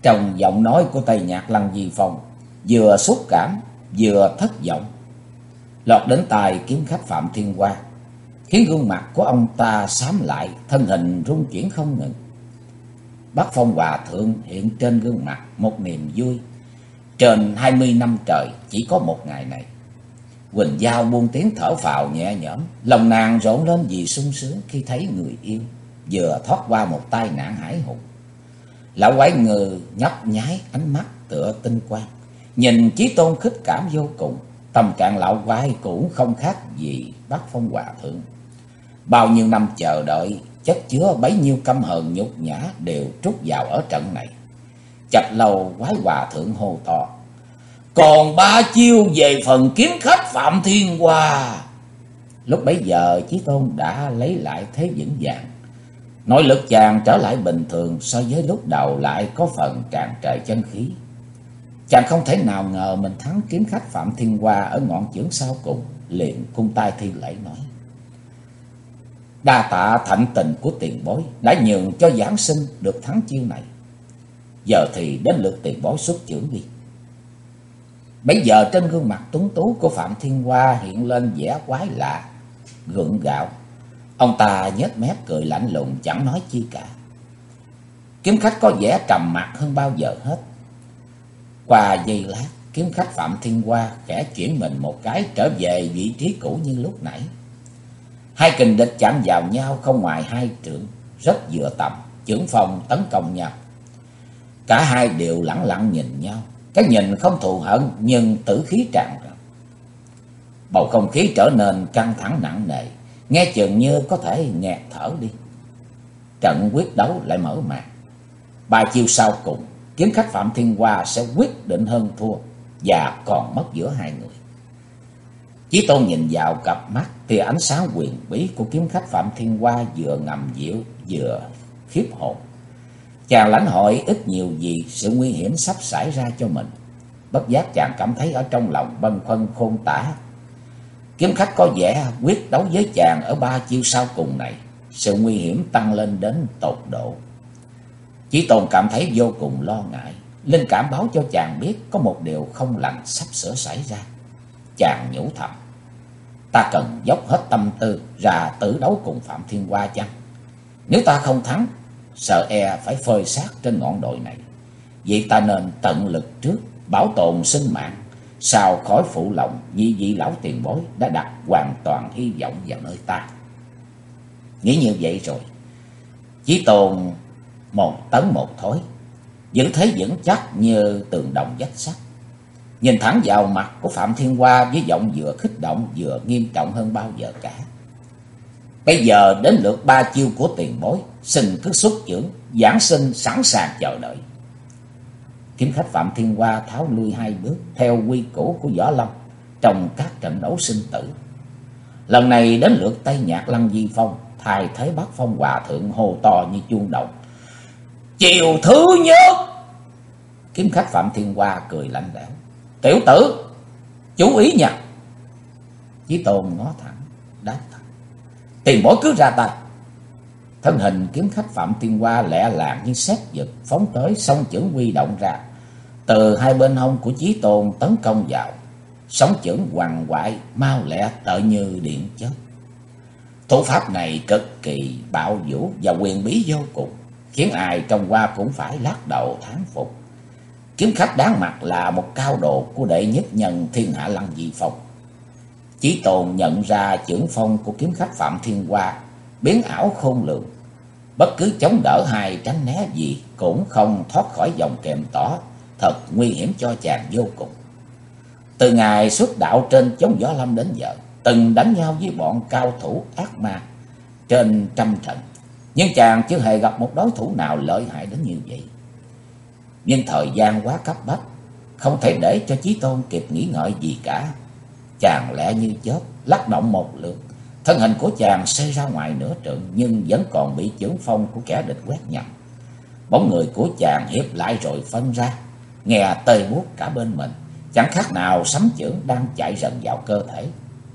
Speaker 1: Trong giọng nói của Tây Nhạc Lăng Di Phong vừa xúc cảm vừa thất vọng lọt đến tai kiếm khách Phạm Thiên Hoa, khiến gương mặt của ông ta xám lại, thân hình rung chuyển không ngừng. Bác Phong Hòa Thượng hiện trên gương mặt một niềm vui. Trên 20 năm trời chỉ có một ngày này. Quỳnh Giao buông tiếng thở phào nhẹ nhõm, lòng nàng rộn lên vì sung sướng khi thấy người yêu vừa thoát qua một tai nạn hải hùng. Lão quái ngừ nhấp nháy ánh mắt tựa tinh quang, nhìn Chí Tôn khích cảm vô cùng. Tâm trạng lão quái cũng không khác gì Bác Phong Hòa Thượng. Bao nhiêu năm chờ đợi, chất chứa bấy nhiêu căm hờn nhục nhã đều trút vào ở trận này. Chập lâu quái Hòa Thượng hô to: "Còn 3 chiêu về phần kiếm khách Phạm Thiên Hoa." Lúc bấy giờ Chí Tôn đã lấy lại thế vững vàng, nội lực chàng trở lại bình thường, so với lúc đầu lại có phần tràn trề chân khí. Chàng không thể nào ngờ mình thắng kiếm khách Phạm Thiên Hoa ở ngọn chưởng sau cùng, liền cung tay thi lễ nói: "Đa tạ thạnh tình của tiền bối đã nhường cho giảng sinh được thắng chiêu này. Giờ thì đến lượt tiền bối xuất chưởng đi." Bấy giờ trên gương mặt tuấn tú của Phạm Thiên Hoa hiện lên vẻ quái lạ, gượng gạo. Ông ta nhếch mép cười lạnh lùng, chẳng nói chi cả. Kiếm khách có vẻ trầm mặc hơn bao giờ hết. Qua giây lát, kiếm khách Phạm Thiên Hoa khẽ chuyển mình một cái, trở về vị trí cũ như lúc nãy. Hai kình địch chạm vào nhau không ngoài 2 trượng, rất vừa tầm, chưởng phong tấn công nhau. Cả hai đều lẳng lặng nhìn nhau, cái nhìn không thù hận nhưng tử khí tràn ra. Bầu không khí trở nên căng thẳng nặng nề, nghe chừng như có thể nghẹt thở đi. Trận quyết đấu lại mở màn. 3 chiêu sau cùng, kiếm khách Phạm Thiên Hoa sẽ quyết định hơn thua và còn mất giữa hai người. Chí Tôn nhìn vào cặp mắt tia ánh sáng huyền bí của kiếm khách Phạm Thiên Hoa, vừa ngầm dịu vừa khiếp hồn. Chàng lãnh hội ít nhiều gì sự nguy hiểm sắp xảy ra cho mình. Bất giác chàng cảm thấy ở trong lòng bâng khuâng khôn tả. Kiếm khách có vẻ quyết đấu với chàng ở 3 chiêu sau cùng này, sự nguy hiểm tăng lên đến tột độ. Chí Tôn cảm thấy vô cùng lo ngại. Linh cảm báo cho chàng biết có một điều không lành sắp sửa xảy ra. Chàng nhủ thầm: ta cần dốc hết tâm tư ra tử đấu cùng Phạm Thiên Hoa chăng? Nếu ta không thắng, sợ e phải phơi xác trên ngọn đồi này. Vậy ta nên tận lực trước, bảo tồn sinh mạng, sao khỏi phụ lòng vì vị lão tiền bối đã đặt hoàn toàn hy vọng vào nơi ta. Nghĩ như vậy rồi, Chí Tôn một tấn một thối, giữ thế vững chắc như tường đồng vách sắt, nhìn thẳng vào mặt của Phạm Thiên Hoa với giọng vừa kích động vừa nghiêm trọng hơn bao giờ cả. Bây giờ đến lượt 3 chiêu của tiền bối, xin cứ xuất chưởng, giảng sinh sẵn sàng chờ đợi. Kiếm khách Phạm Thiên Hoa tháo lui 2 bước theo quy củ của Võ Lâm trong các trận đấu sinh tử. Lần này đến lượt Tây Nhạc Lăng Di Phong thay thế Bác Phong Hòa Thượng hô to như chuông đồng: chiều thứ nhất. Kiếm khách Phạm Thiên Hoa cười lạnh lẽo: tiểu tử chú ý nha. Chí Tôn ngó thẳng đáp thẳng: tiền bối cứ ra tay. Thân hình kiếm khách Phạm Thiên Hoa lẹ làng như sét giật phóng tới, song chưởng huy động ra, từ hai bên hông của Chí Tôn tấn công vào. Sóng chưởng quằn quại mau lẹ tợ như điện chớp. Thủ pháp này cực kỳ bạo vũ và quyền bí vô cùng, khiến ai trông qua cũng phải lắc đầu thán phục. Kiếm khách đáng mặt là một cao độ của đệ nhất nhân thiên hạ Lăng Di Phong. Chí Tôn nhận ra chưởng phong của kiếm khách Phạm Thiên Hoa biến ảo khôn lường, bất cứ chống đỡ hay tránh né gì cũng không thoát khỏi vòng kềm tỏ, thật nguy hiểm cho chàng vô cùng. Từ ngày xuất đạo trên chốn Võ Lâm đến giờ, từng đánh nhau với bọn cao thủ ác ma trên trăm trận, nhưng chàng chưa hề gặp một đối thủ nào lợi hại đến như vậy. Nhưng thời gian quá cấp bách, không thể để cho Chí Tôn kịp nghĩ ngợi gì cả. Chàng lẹ như chớp lắc động một lượt, thân hình của chàng xây ra ngoài nửa trượng, nhưng vẫn còn bị chưởng phong của kẻ địch quét nhầm. Bóng người của chàng hiếp lại rồi phân ra, nghe tê buốt cả bên mình, chẳng khác nào sấm chưởng đang chạy rần vào cơ thể.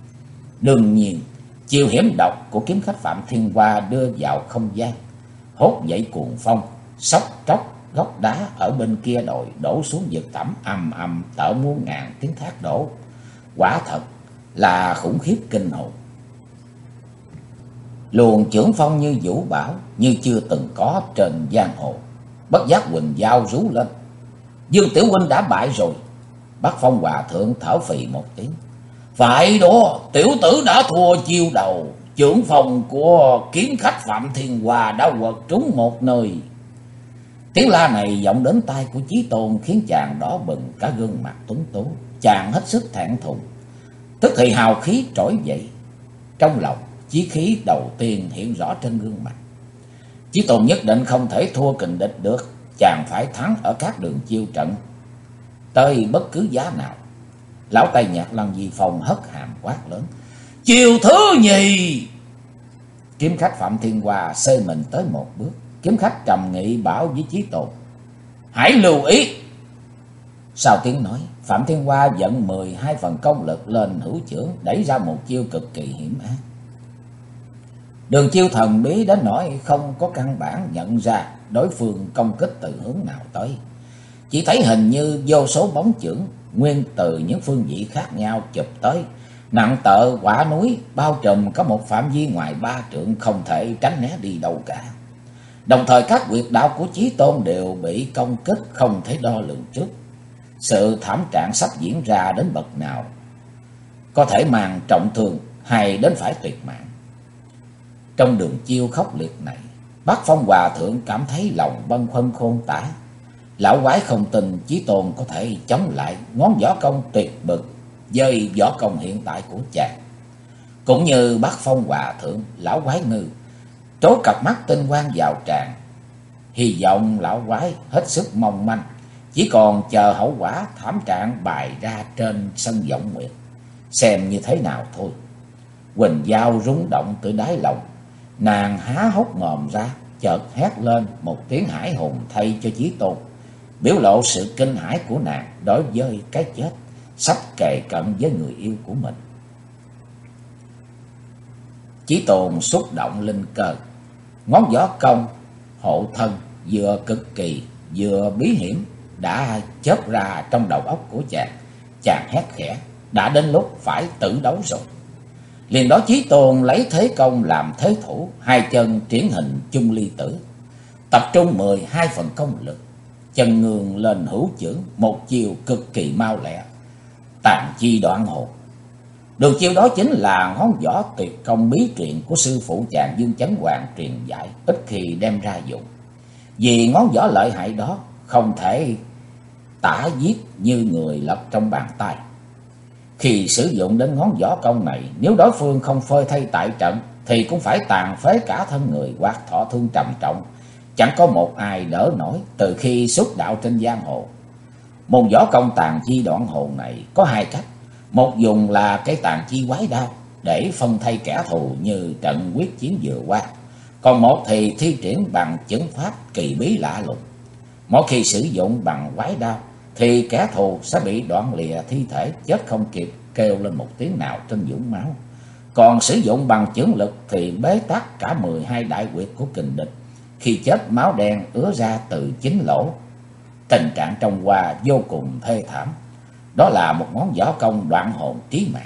Speaker 1: Đương nhiên, chiêu hiểm độc của kiếm khách Phạm Thiên Hoa đưa vào không gian, hốt dậy cuồng phong, sóc tróc góc đá ở bên kia đồi đổ xuống vực thẳm ầm ầm tở muôn ngàn tiếng thác đổ. Quả thật là khủng khiếp kinh hồn. Luồng chưởng phong như vũ bão, như chưa từng có trên giang hồ. Bất giác Quỳnh Giao rú lên: Dương tiểu huynh đã bại rồi. Bác Phong Hòa thượng thở phì một tiếng: Phải đó, tiểu tử đã thua chiêu đầu. Chưởng phong của kiếm khách Phạm Thiên Hòa đã quật trúng một nơi. Tiếng la này vọng đến tai của Chí Tôn, khiến chàng đỏ bừng cả gương mặt tuấn tú. Chàng hết sức thẹn thùng, tức thì hào khí trỗi dậy. Trong lòng chí khí đầu tiên hiện rõ trên gương mặt. Chí Tôn nhất định không thể thua kình địch được. Chàng phải thắng ở các đường chiêu trận tới bất cứ giá nào. Lão Tây Nhạc Lăng Di Phong hất hàm quát lớn: Chiêu thứ nhì! Kiếm khách Phạm Thiên Hòa xê mình tới một bước. Kiếm khách trầm nghị bảo với Chí Tôn: Hãy lưu ý. Sau tiếng nói, Phạm Thiên Hòa dẫn 12 phần công lực lên hữu chưởng, đẩy ra một chiêu cực kỳ hiểm ác. Đường chiêu thần bí đến nỗi không có căn bản nhận ra đối phương công kích từ hướng nào tới. Chỉ thấy hình như vô số bóng chưởng nguyên từ những phương vị khác nhau chụp tới, nặng tợ quả núi, bao trùm có một phạm vi ngoài 3 trượng, không thể tránh né đi đâu cả. Đồng thời các huyệt đạo của Chí Tôn đều bị công kích không thể đo lường trước. Sự thảm trạng sắp diễn ra đến bậc nào, có thể mang trọng thương hay đến phải tuyệt mạng. Trong đường chiêu khốc liệt này, Bác Phong Hòa thượng cảm thấy lòng bâng khuâng khôn tả. Lão quái không tin Chí Tôn có thể chống lại ngón võ công tuyệt bực với võ công hiện tại của chàng. Cũng như Bác Phong Hòa thượng, lão quái ngư trố cặp mắt tinh quang vào tràng. Hy vọng lão quái hết sức mong manh, chỉ còn chờ hậu quả thảm trạng bày ra trên sân vọng nguyệt, xem như thế nào thôi. Quỳnh Giao rung động từ đáy lòng. Nàng há hốc mồm ra, chợt hét lên một tiếng hải hùng thay cho Chí Tôn, biểu lộ sự kinh hãi của nàng đối với cái chết sắp kề cận với người yêu của mình. Chí Tôn xúc động linh cơ, ngón võ công hộ thân vừa cực kỳ vừa bí hiểm đã chớp ra trong đầu óc của chàng. Chàng hét khẽ: đã đến lúc phải tử đấu rồi. Liền đó Chí Tôn lấy thế công làm thế thủ, hai chân triển hình chung ly tử, tập trung 12 phần công lực, chân ngương lên hữu chưởng, một chiều cực kỳ mau lẹ, tàn chi đoạn hồn. Đường chiêu đó chính là ngón võ tuyệt công bí truyền của sư phụ chàng Dương Chấn Hoàng truyền dạy, ít khi đem ra dụng. Vì ngón võ lợi hại đó không thể tả giết như người lập trong bàn tay. Khi sử dụng đến ngón võ công này, nếu đối phương không phơi thay tại trận thì cũng phải tàn phế cả thân người hoặc thọ thương trầm trọng, chẳng có một ai đỡ nổi từ khi xuất đạo trên giang hồ. Môn võ công tàn chi đoạn hồn này có hai cách. Một dùng là cái tàn chi quái đao để phân thay kẻ thù như trận quyết chiến vừa qua, còn một thì thi triển bằng chưởng pháp kỳ bí lạ lùng. Mỗi khi sử dụng bằng quái đao thì kẻ thù sẽ bị đoạn lìa thi thể, chết không kịp kêu lên một tiếng nào trên vũng máu. Còn sử dụng bằng chưởng lực thì bế tắc cả 12 đại huyệt của kình địch, khi chết máu đen ứa ra từ chính lỗ. Tình trạng trong qua vô cùng thê thảm. Đó là một món võ công đoạn hồn trí mạng.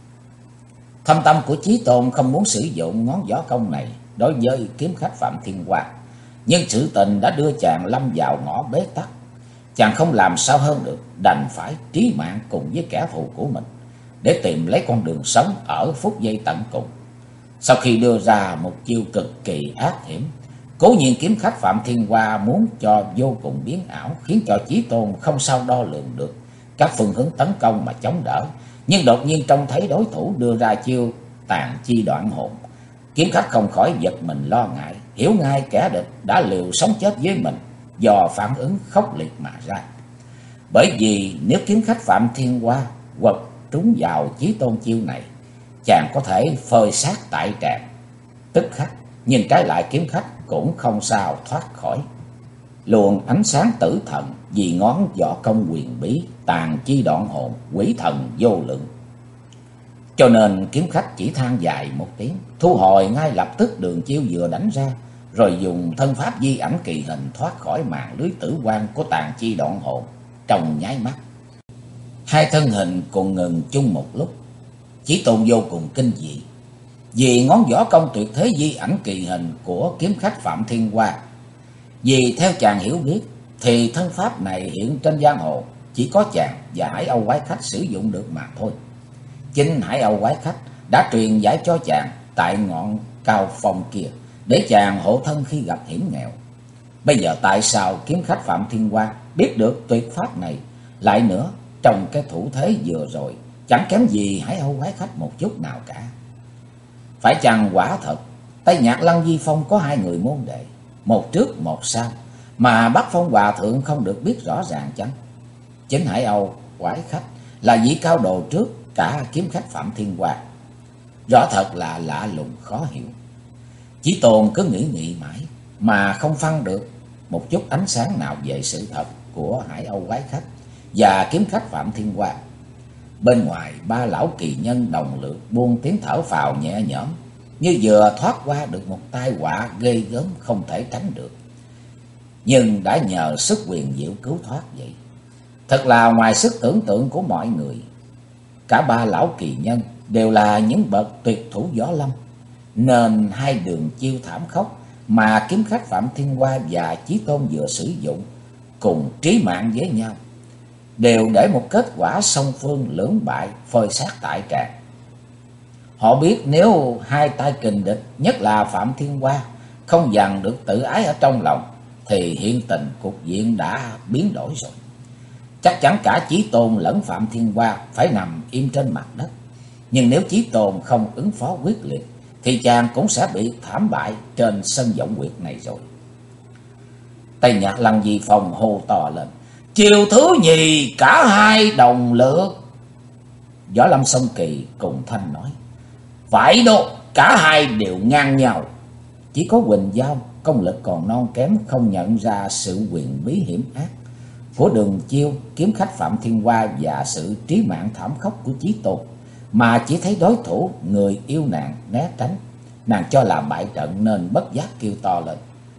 Speaker 1: Thâm tâm của Chí Tôn không muốn sử dụng ngón võ công này đối với kiếm khách Phạm Thiên Hòa, nhưng sự tình đã đưa chàng lâm vào ngõ bế tắc. Chàng không làm sao hơn được, đành phải trí mạng cùng với kẻ thù của mình để tìm lấy con đường sống ở phút giây tận cùng. Sau khi đưa ra một chiêu cực kỳ ác hiểm, cố nhiên kiếm khách Phạm Thiên Hòa muốn cho vô cùng biến ảo, khiến cho Chí Tôn không sao đo lường được các phương hướng tấn công mà chống đỡ. Nhưng đột nhiên trông thấy đối thủ đưa ra chiêu tàn chi đoạn hồn, kiếm khách không khỏi giật mình lo ngại, hiểu ngay kẻ địch đã liều sống chết với mình do phản ứng khốc liệt mà ra. Bởi vì nếu kiếm khách Phạm Thiên Hòa quật trúng vào Chí Tôn chiêu này, chàng có thể phơi xác tại tràng tức khắc, nhưng trái lại kiếm khách cũng không sao thoát khỏi luồng ánh sáng tử thần, vì ngón võ công quyền bí tàn chi đoạn hồn, quỷ thần vô lượng. Cho nên kiếm khách chỉ than dài một tiếng, thu hồi ngay lập tức đường chiêu vừa đánh ra, rồi dùng thân pháp di ảnh kỳ hình thoát khỏi màn lưới tử quan của tàn chi đoạn hồn trong nháy mắt. Hai thân hình cùng ngừng chung một lúc. Chí Tôn vô cùng kinh dị, vì ngón võ công tuyệt thế di ảnh kỳ hình của kiếm khách Phạm Thiên Hoa. Vì theo chàng hiểu biết thì thân pháp này hiện trên giang hồ chỉ có chàng và Hải Âu Quái Khách sử dụng được mà thôi. Chính Hải Âu Quái Khách đã truyền giải cho chàng tại ngọn cao phong kia, để chàng hộ thân khi gặp hiểm nghèo. Bây giờ tại sao kiếm khách Phạm Thiên Hoa biết được tuyệt pháp này, lại nữa trong cái thủ thế vừa rồi chẳng kém gì Hải Âu Quái Khách một chút nào cả? Phải chăng quả thật Tây Nhạc Lăng Di Phong có hai người môn đệ, một trước một sau, mà Bắc Phong Hòa Thượng không được biết rõ ràng chăng? Chính Hải Âu Quái Khách là vị cao đồ trước cả kiếm khách Phạm Thiên Hoa. Rõ thật là lạ lùng khó hiểu. Chí Tôn cứ nghĩ mãi mà không phân được một chút ánh sáng nào về sự thật của Hải Âu Quái Khách và kiếm khách Phạm Thiên Hoa. Bên ngoài, ba lão kỳ nhân đồng lượt buông tiếng thở phào nhẹ nhõm, như vừa thoát qua được một tai họa ghê gớm không thể tránh được, nhưng đã nhờ sức quyền diệu cứu thoát vậy. Thật là ngoài sức tưởng tượng của mọi người. Cả ba lão kỳ nhân đều là những bậc tuyệt thủ võ lâm, nên hai đường chiêu thảm khốc mà kiếm khách Phạm Thiên Hoa và Chí Tôn vừa sử dụng cùng trí mạng với nhau, đều để một kết quả song phương lưỡng bại phơi xác tại tràng. Họ biết nếu hai tay kình địch, nhất là Phạm Thiên Hoa, không dằn được tự ái ở trong lòng, thì hiện tình cục diện đã biến đổi rồi. Chắc chắn cả Chí Tôn lẫn Phạm Thiên Hoa phải nằm im trên mặt đất. Nhưng nếu Chí Tôn không ứng phó quyết liệt, thì chàng cũng sẽ bị thảm bại trên sân võng quyệt này rồi. Tây Nhạc Lăng Di Phong hô to lên: chiều thứ nhì cả hai đồng lượt. Võ Lâm Song Kỳ cùng thanh nói: phải đâu, cả hai đều ngang nhau. Chỉ có Quỳnh Giao công lực còn non kém, không nhận ra sự quyền bí hiểm ác của đường chiêu kiếm khách Phạm Thiên Hoa và sự trí mạng thảm khốc của Chí Tôn, mà chỉ thấy đối thủ người yêu nàng né tránh. Nàng cho là bại trận nên bất giác kêu to lên: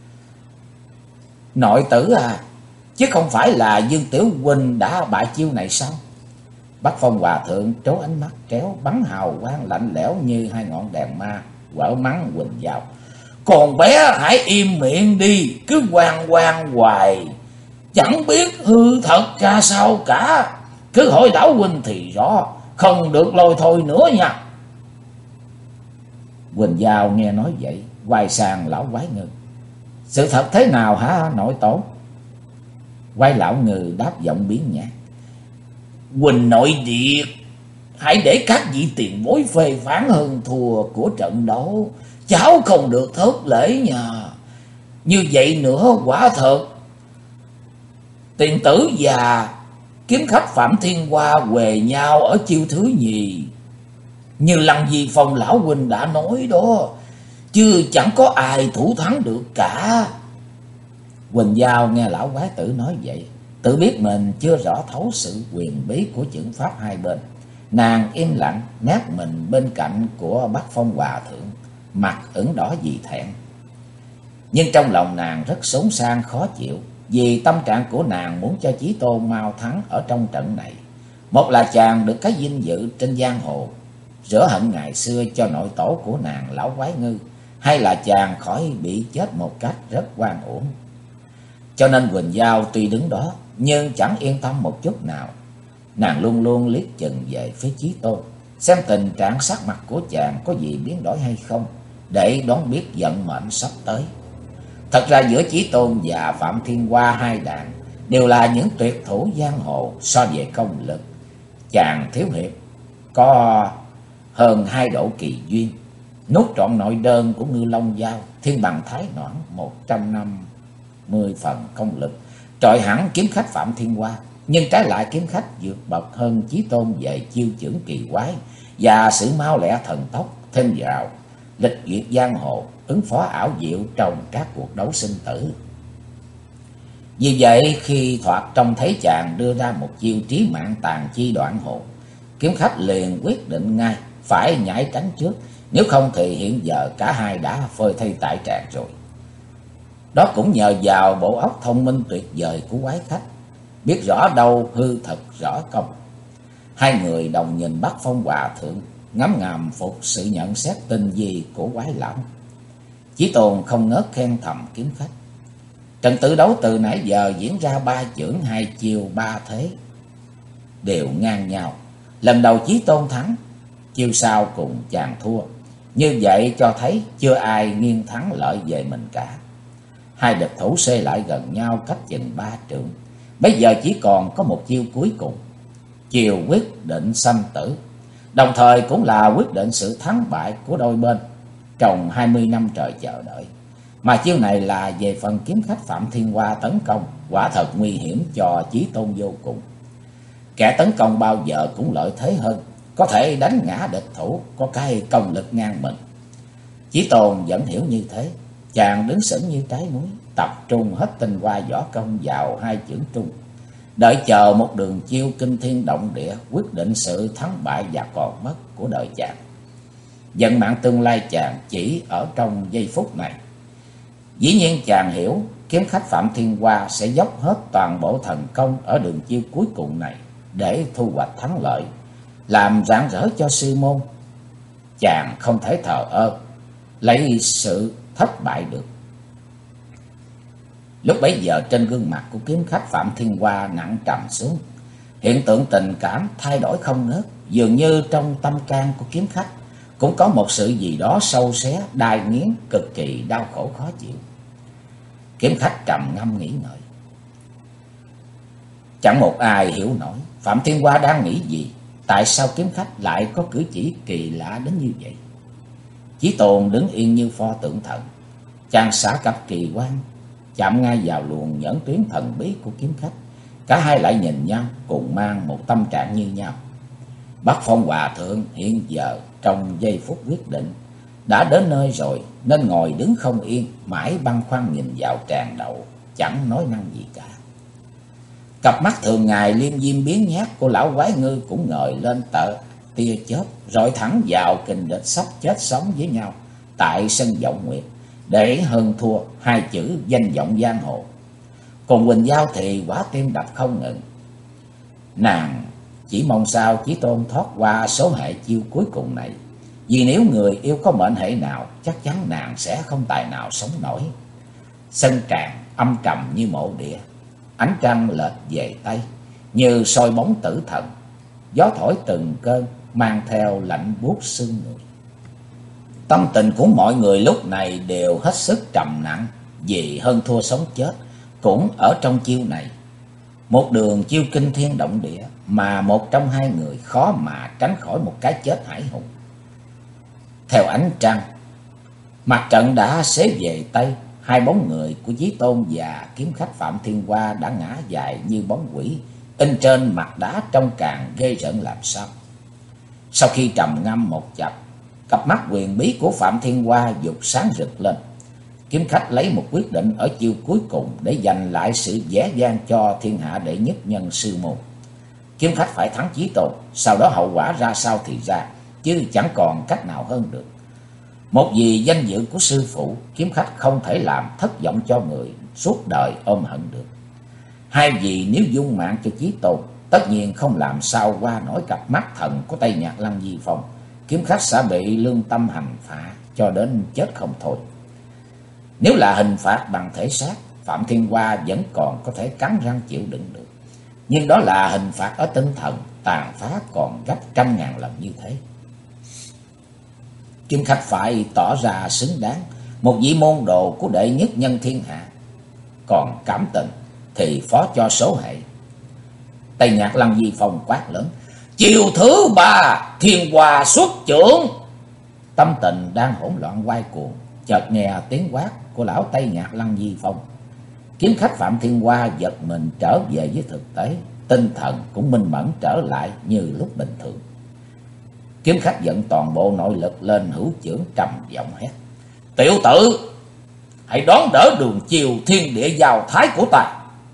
Speaker 1: nội tử à, chứ không phải là Dương Tiểu huynh đã bại chiêu này sao? Bắc Phong Hòa Thượng trố ánh mắt tréo bắn hào quang lạnh lẽo như hai ngọn đèn ma, quở mắng Quỳnh Giao: còn bé hãy im miệng đi, cứ oan oan hoài, chẳng biết hư thật ra sao cả. Cứ hỏi lão huynh thì rõ, không được lôi thôi nữa nha. Quỳnh Giao nghe nói vậy, quay sang lão Quái Ngư: sự thật thế nào hả nội tổ? Quái lão Ngư đáp giọng biến nhạt: Quỳnh nội điệt, hãy để các vị tiền bối phê phán hơn thua của trận đấu, cháu không được thất lễ nha. Như vậy nữa quả thật tiền tử và kiếm khách Phạm Thiên Hoa huề nhau ở chiêu thứ nhì, như Lăng Di Phong lão huynh đã nói đó, chứ chẳng có ai thủ thắng được cả. Quỳnh Giao nghe lão quái tử nói vậy, tự biết mình chưa rõ thấu sự quyền bí của chưởng pháp hai bên. Nàng im lặng nép mình bên cạnh của Bắc Phong Hòa Thượng, mặt ửng đỏ vì thẹn. Nhưng trong lòng nàng rất xốn sang khó chịu, vì tâm trạng của nàng muốn cho Chí Tôn mau thắng ở trong trận này. Một là chàng được cái vinh dự trên giang hồ, rửa hận ngày xưa cho nội tổ của nàng lão Quái Ngư, hay là chàng khỏi bị chết một cách rất oan uổng. Cho nên Quỳnh Giao tuy đứng đó nhưng chẳng yên tâm một chút nào. Nàng luôn luôn liếc chừng về phía Chí Tôn, xem tình trạng sắc mặt của chàng có gì biến đổi hay không, để đoán biết vận mệnh sắp tới. Thật ra giữa Chí Tôn và Phạm Thiên Hoa hai đàn đều là những tuyệt thủ giang hồ. So về công lực, chàng thiếu hiệp có hơn 2 độ kỳ duyên, nuốt trọn nội đơn của Ngư Long Giao, thiên bằng Thái Noãn 150 phần công lực, trọi hẳn kiếm khách Phạm Thiên Hoa. Nhưng trái lại kiếm khách vượt bậc hơn Chí Tôn về chiêu chưởng kỳ quái và sự mau lẹ thần tốc, thêm vào lịch duyệt giang hồ, ứng phó ảo diệu trong các cuộc đấu sinh tử. Vì vậy khi thoạt trông thấy chàng đưa ra một chiêu trí mạng tàn chi đoạn hồn, kiếm khách liền quyết định ngay phải nhảy tránh trước, nếu không thì hiện giờ cả hai đã phơi thây tại tràng rồi. Đó cũng nhờ vào bộ óc thông minh tuyệt vời của quái khách, biết rõ đâu hư thật rõ công. Hai người đồng nhìn Bắc Phong Hòa thượng, ngấm ngầm phục sự nhận xét tinh vi của quái lão. Chí Tôn không ngớt khen thầm kiếm khách. Trận tử đấu từ nãy giờ diễn ra 3 chưởng 2 chiêu 3 thế, đều ngang nhau. Lần đầu Chí Tôn thắng, chiêu sau cùng chàng thua. Như vậy cho thấy chưa ai nghiêng thắng lợi về mình cả. Hai địch thủ xê lại gần nhau cách chừng 3 trượng. Bây giờ chỉ còn có một chiêu cuối cùng, chiêu quyết định sanh tử, đồng thời cũng là quyết định sự thắng bại của đôi bên trong 20 năm trời chờ đợi. Mà chiêu này là về phần kiếm khách Phạm Thiên Hoa tấn công, quả thật nguy hiểm cho Chí Tôn vô cùng. Kẻ tấn công bao giờ cũng lợi thế hơn, có thể đánh ngã địch thủ, có cái công lực ngang mình. Chí Tôn vẫn hiểu như thế, chàng đứng sững như trái núi, tập trung hết tinh hoa võ công vào hai chưởng trung, đợi chờ một đường chiêu kinh thiên động địa quyết định sự thắng bại và còn mất của đời chàng. Vận mạng tương lai chàng chỉ ở trong giây phút này. Dĩ nhiên chàng hiểu kiếm khách Phạm Thiên Hoa sẽ dốc hết toàn bộ thần công ở đường chiêu cuối cùng này để thu hoạch thắng lợi, làm rạng rỡ cho sư môn. Chàng không thể thờ ơ lấy sự thất bại được. Lúc bấy giờ trên gương mặt của kiếm khách Phạm Thiên Hoa nặng trầm xuống, hiện tượng tình cảm thay đổi không ngớt. Dường như trong tâm can của kiếm khách cũng có một sự gì đó sâu xé, đai nghiến, cực kỳ đau khổ khó chịu. Kiếm khách trầm ngâm nghĩ ngợi. Chẳng một ai hiểu nổi Phạm Thiên Hoa đang nghĩ gì, tại sao kiếm khách lại có cử chỉ kỳ lạ đến như vậy. Chí Tôn đứng yên như pho tượng thần, chàng xả cặp kỳ quan chạm ngay vào luồng nhẫn tuyến thần bí của kiếm khách. Cả hai lại nhìn nhau cùng mang một tâm trạng như nhau. Bắc Phong Hòa thượng hiện giờ trong giây phút quyết định đã đến nơi rồi, nên ngồi đứng không yên, mãi băn khoăn nhìn vào tràn đầu, chẳng nói năng gì cả. Cặp mắt thường ngày liêm diêm biến nhát của lão quái ngư cũng ngời lên tia chớp, rọi thẳng vào kình địch sắp chết sống với nhau tại sân Vọng Nguyệt, để hơn thua hai chữ danh vọng giang hồ. Còn Quỳnh Giao thì quả tim đập không ngừng. Nàng chỉ mong sao Chí Tôn thoát qua số hệ chiêu cuối cùng này, vì nếu người yêu có mệnh hệ nào, chắc chắn nàng sẽ không tài nào sống nổi. Sân tràng âm trầm như mộ địa, ánh trăng lệch về Tây như soi bóng tử thần, gió thổi từng cơn mang theo lạnh buốt xương người. Tâm tình của mọi người lúc này đều hết sức trầm nặng, vì hơn thua sống chết cũng ở trong chiêu này. Một đường chiêu kinh thiên động địa mà một trong hai người khó mà tránh khỏi một cái chết hải hùng. Theo ánh trăng, mặt trận đã xế về Tây, hai bóng người của Chí Tôn và kiếm khách Phạm Thiên Hoa đã ngã dài như bóng quỷ, in trên mặt đá trông càng ghê rợn làm sao. Sau khi trầm ngâm một chập, cặp mắt huyền bí của Phạm Thiên Hoa dục sáng rực lên. Kiếm khách lấy một quyết định ở chiêu cuối cùng để giành lại sự vẻ vang cho thiên hạ đệ nhất nhân sư môn. Kiếm khách phải thắng Chí Tôn, sau đó hậu quả ra sao thì ra, chứ chẳng còn cách nào hơn được. Một vì danh dự của sư phụ, kiếm khách không thể làm thất vọng cho người suốt đời ôm hận được. Hai vì nếu dung mạng cho Chí Tôn, tất nhiên không làm sao qua nổi cặp mắt thần của Tây Nhạc Lăng Di Phong. Kiếm khách sẽ bị lương tâm hành phạt cho đến chết không thôi. Nếu là hình phạt bằng thể xác, Phạm Thiên Hoa vẫn còn có thể cắn răng chịu đựng được. Nhưng đó là hình phạt ở tinh thần, tàn phá còn gấp trăm ngàn lần như thế. Kiếm khách phải tỏ ra xứng đáng, một vị môn đồ của đệ nhất nhân thiên hạ. Còn cảm tình thì phó cho số hệ. Tây Nhạc Lăng Di Phong quát lớn: chiều thứ 3, Thiên Hoa xuất chưởng. Tâm tình đang hỗn loạn quay cuồng, chợt nghe tiếng quát của lão Tây Nhạc Lăng Di Phong. Kiếm khách Phạm Thiên Hoa giật mình trở về với thực tế, tinh thần cũng minh mẫn trở lại như lúc bình thường. Kiếm khách dẫn toàn bộ nội lực lên hữu chưởng, trầm giọng hét: tiểu tử, hãy đón đỡ đường chiều thiên địa giao thái của ta.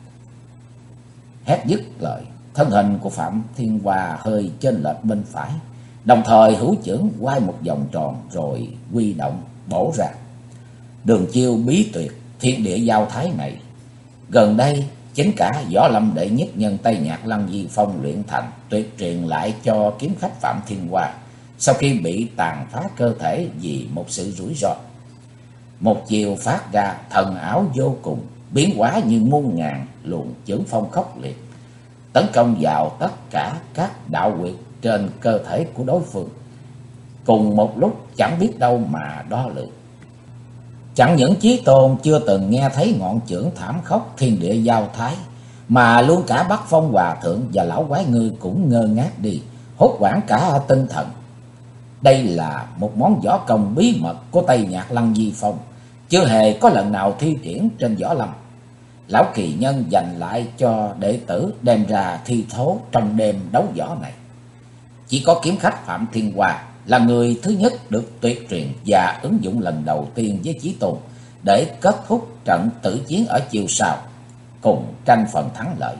Speaker 1: Hét dứt lời, thân hình của Phạm Thiên Hoa hơi chênh lệch bên phải, đồng thời hữu chưởng quay một vòng tròn rồi huy động bổ ra. Đường chiêu bí tuyệt thiên địa giao thái này. Gần đây, chính cả võ lâm đệ nhất nhân Tây Nhạc Lăng Di Phong luyện thành tuyệt truyền lại cho kiếm khách Phạm Thiên Hoa sau khi bị tàn phá cơ thể vì một sự rủi ro. Một chiều phát ra thần ảo vô cùng, biến hóa như muôn ngàn luồng chưởng phong khốc liệt, tấn công vào tất cả các đạo huyệt trên cơ thể của đối phương, cùng một lúc chẳng biết đâu mà đo lường. Chẳng những Chí Tôn chưa từng nghe thấy ngọn chưởng thảm khốc thiên địa giao thái, mà luôn cả Bắc Phong Hòa Thượng và Lão Quái Ngư cũng ngơ ngác đi, hốt hoảng cả tinh thần. Đây là một món võ công bí mật của Tây Nhạc Lăng Di Phong, chưa hề có lần nào thi triển trên võ lâm. Lão kỳ nhân dành lại cho đệ tử đem ra thi thố trong đêm đấu võ này. Chỉ có kiếm khách Phạm Thiên Hoa là người thứ nhất được tuyệt truyền và ứng dụng lần đầu tiên với Chí Tôn để kết thúc trận tử chiến ở chiều sau, cùng tranh phần thắng lợi.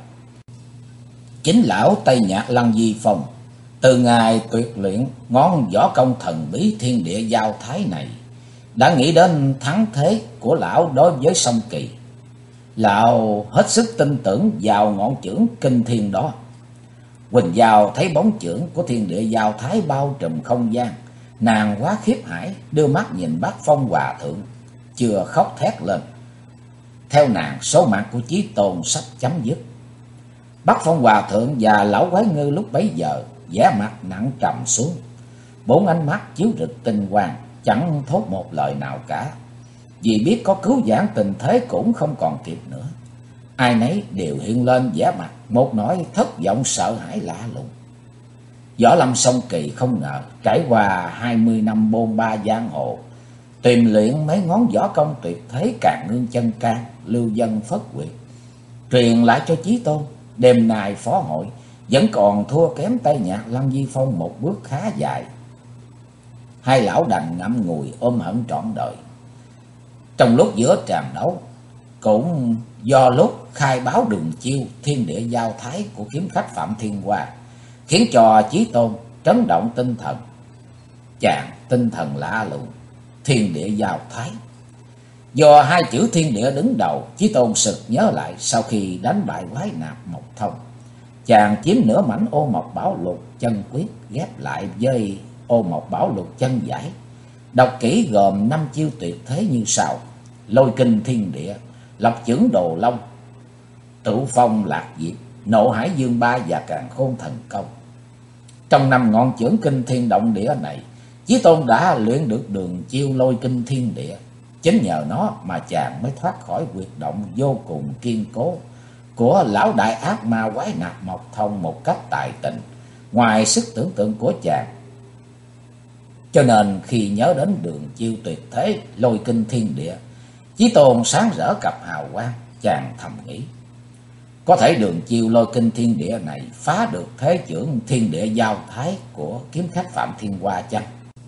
Speaker 1: Chính lão Tây Nhạc Lăng Di Phong từ ngày tuyệt luyện ngón võ công thần bí thiên địa giao thái này đã nghĩ đến thắng thế của lão đối với Song Kỳ. Lão hết sức tin tưởng vào ngọn chưởng kinh thiên đó. Quỳnh Giao thấy bóng chưởng của thiên địa giao thái bao trùm không gian, nàng quá khiếp hải, đưa mắt nhìn Bác Phong Hòa Thượng, chưa khóc thét lên. Theo nàng, số mạng của Chí Tôn sắp chấm dứt. Bác Phong Hòa Thượng và Lão Quái Ngư lúc bấy giờ vẻ mặt nặng trầm xuống, bốn ánh mắt chiếu rực tinh quang, chẳng thốt một lời nào cả, vì biết có cứu vãn tình thế cũng không còn kịp nữa. Ai nấy đều hiện lên vẻ mặt một nỗi thất vọng sợ hãi lạ lùng. Võ lâm Song Kỳ không ngờ trải qua 20 năm bôn ba giang hồ, tìm luyện mấy ngón võ công tuyệt thế Càn Ngưng Chân Can, Lưu Vân Phất Quyệt, truyền lại cho Chí Tôn. Đêm nay phó hội vẫn còn thua kém Tây Nhạc Lăng Di Phong một bước khá dài. Hai lão đành ngậm ngùi ôm hận trọn đời. Trong lúc giữa tràn đấu, cũng do lúc khai báo đường chiêu thiên địa giao thái của kiếm khách Phạm Thiên Hoa, khiến cho Chí Tôn chấn động tinh thần. Chàng tinh thần lạ lùng, thiên địa giao thái. Do hai chữ thiên địa đứng đầu, Chí Tôn sực nhớ lại sau khi đánh bại Quái Nạp Mộc Thông, chàng chiếm nửa mảnh Ô Mộc Bảo Lục chân quyết ghép lại với Ô Mộc Bảo Lục chân giải. Đọc kỹ gồm 5 chiêu tuyệt thế như sau: Lôi Kinh Thiên Địa, Lập Chưởng Đồ Long, Tửu Phong Lạc Diệp, Nộ Hải Dương Ba và Càn Khôn Thần Công. Trong 5 ngọn chưởng kinh thiên động địa này, Chí Tôn đã luyện được đường chiêu Lôi Kinh Thiên Địa. Chính nhờ nó mà chàng mới thoát khỏi huyệt động vô cùng kiên cố của lão đại ác ma Quái Nạp Mộc Thông một cách tài tình, ngoài sức tưởng tượng của chàng. Cho nên khi nhớ đến đường chiêu tuyệt thế Lôi Kinh Thiên Địa, Chí Tôn sáng rỡ cặp hào quang, chàng thầm nghĩ: có thể đường chiêu Lôi Kinh Thiên Địa này phá được thế chưởng thiên địa giao thái của kiếm khách Phạm Thiên Hoa chăng?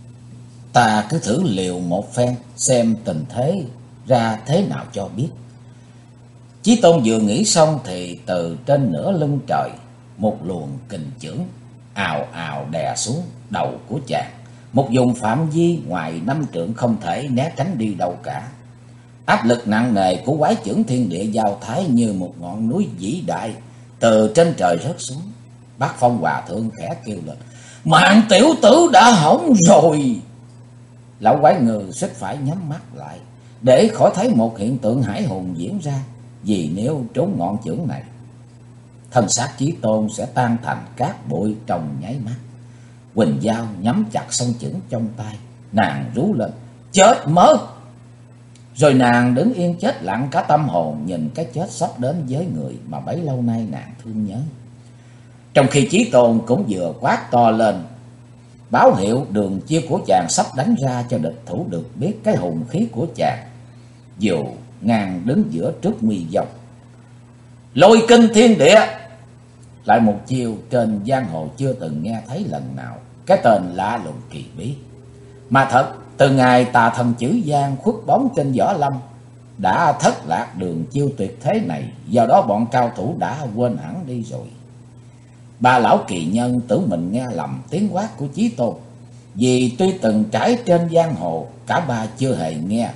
Speaker 1: Ta cứ thử liều một phen xem tình thế ra thế nào cho biết. Chí Tôn vừa nghĩ xong thì từ trên nửa lưng trời, một luồng kình chưởng ào ào đè xuống đầu của chàng, một vùng phạm vi ngoài 5 trượng không thể né tránh đi đâu cả. Áp lực nặng nề của quái chưởng thiên địa giao thái như một ngọn núi vĩ đại từ trên trời rớt xuống. Bác Phong Hòa Thượng khẽ kêu lên: mạng tiểu tử đã hỏng rồi. Lão Quái Ngư xích phải nhắm mắt lại để khỏi thấy một hiện tượng hải hùng diễn ra, vì nếu trốn ngọn chưởng này, thân xác Chí Tôn sẽ tan thành cát bụi trong nháy mắt. Quỳnh Giao nhắm chặt song chưởng trong tay, nàng rú lên: chết mất! Rồi nàng đứng yên chết lặng cả tâm hồn, nhìn cái chết sắp đến với người mà bấy lâu nay nàng thương nhớ. Trong khi Chí Tôn cũng vừa quát to lên, báo hiệu đường chiêu của chàng sắp đánh ra cho địch thủ được biết cái hùng khí của chàng. Dù ngang đứng giữa trước nguy vong. Lôi Kinh Thiên Địa, lại một chiêu trên giang hồ chưa từng nghe thấy lần nào, cái tên lạ lùng kỳ bí. Mà thật, từ ngày tà thần chữ Giang khuất bóng trên võ lâm, đã thất lạc đường chiêu tuyệt thế này, do đó bọn cao thủ đã quên hẳn đi rồi. Ba lão kỳ nhân tưởng mình nghe lầm tiếng quát của Chí Tôn, vì tuy từng trải trên giang hồ, cả ba chưa hề nghe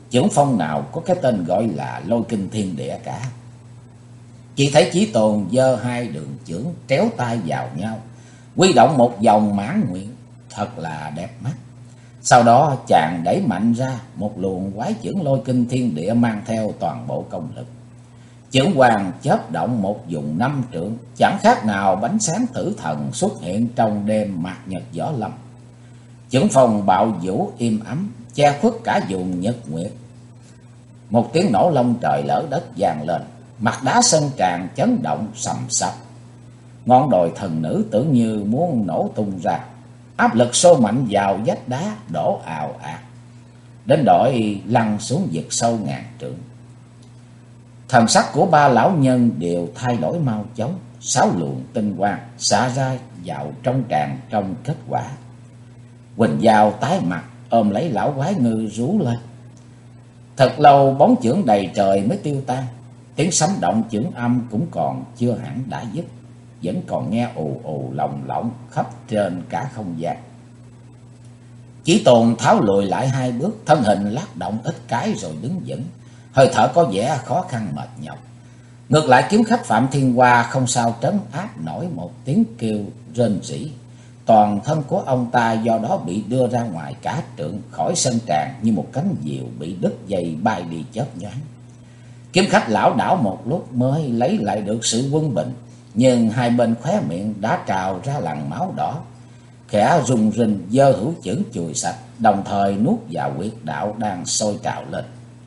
Speaker 1: chưởng phong nào có cái tên gọi là Lôi Kinh Thiên Địa cả. Chỉ thấy Chí Tôn giơ hai đường chưởng tréo tay vào nhau, huy động một dòng mãn nguyện thật là đẹp mắt. Sau đó chàng đẩy mạnh ra một luồng quái chưởng Lôi Kinh Thiên Địa mang theo toàn bộ công lực. Chưởng hoàng chớp động một vùng 5 trượng, chẳng khác nào bánh sáng tử thần xuất hiện trong đêm mạc nhật võ lâm. Chưởng phong bạo vũ im ắng, che khuất cả vùng nhật nguyệt. Một tiếng nổ long trời lở đất vang lên, mặt đá sân tràn chấn động sầm sập. Ngọn đồi thần nữ tưởng như muốn nổ tung ra, áp lực xô mạnh vào vách đá đổ ào ạt, đến đội lăn xuống vực sâu ngàn trượng. Thần sắc của ba lão nhân đều thay đổi mau chóng, 6 luồng tinh quang xả ra vào trong tràn trong kết quả. Quỳnh Giao tái mặt ôm lấy lão quái ngư rú lên. Thật lâu bóng chưởng đầy trời mới tiêu tan, tiếng sấm động chưởng âm cũng còn chưa hẳn đã dứt, vẫn còn nghe ù ù lồng lộng khắp trên cả không gian. Chí Tôn tháo lùi lại 2 bước, thân hình lắc động ít cái rồi đứng vững, hơi thở có vẻ khó khăn mệt nhọc. Ngược lại kiếm khách Phạm Thiên Hoa không sao trấn áp nổi một tiếng kêu rên rỉ. Toàn thân của ông ta do đó bị đưa ra ngoài cả trượng khỏi sân tràng như một cánh diều bị đứt dây bay đi chớp nhoáng. Kiếm khách lảo đảo một lúc mới lấy lại được sự quân bình, nhưng hai bên khóe miệng đã trào ra làn máu đỏ. Khẽ rùng rinh giơ hữu chưởng chùi sạch, đồng thời nuốt vào huyệt đạo đang sôi trào lên.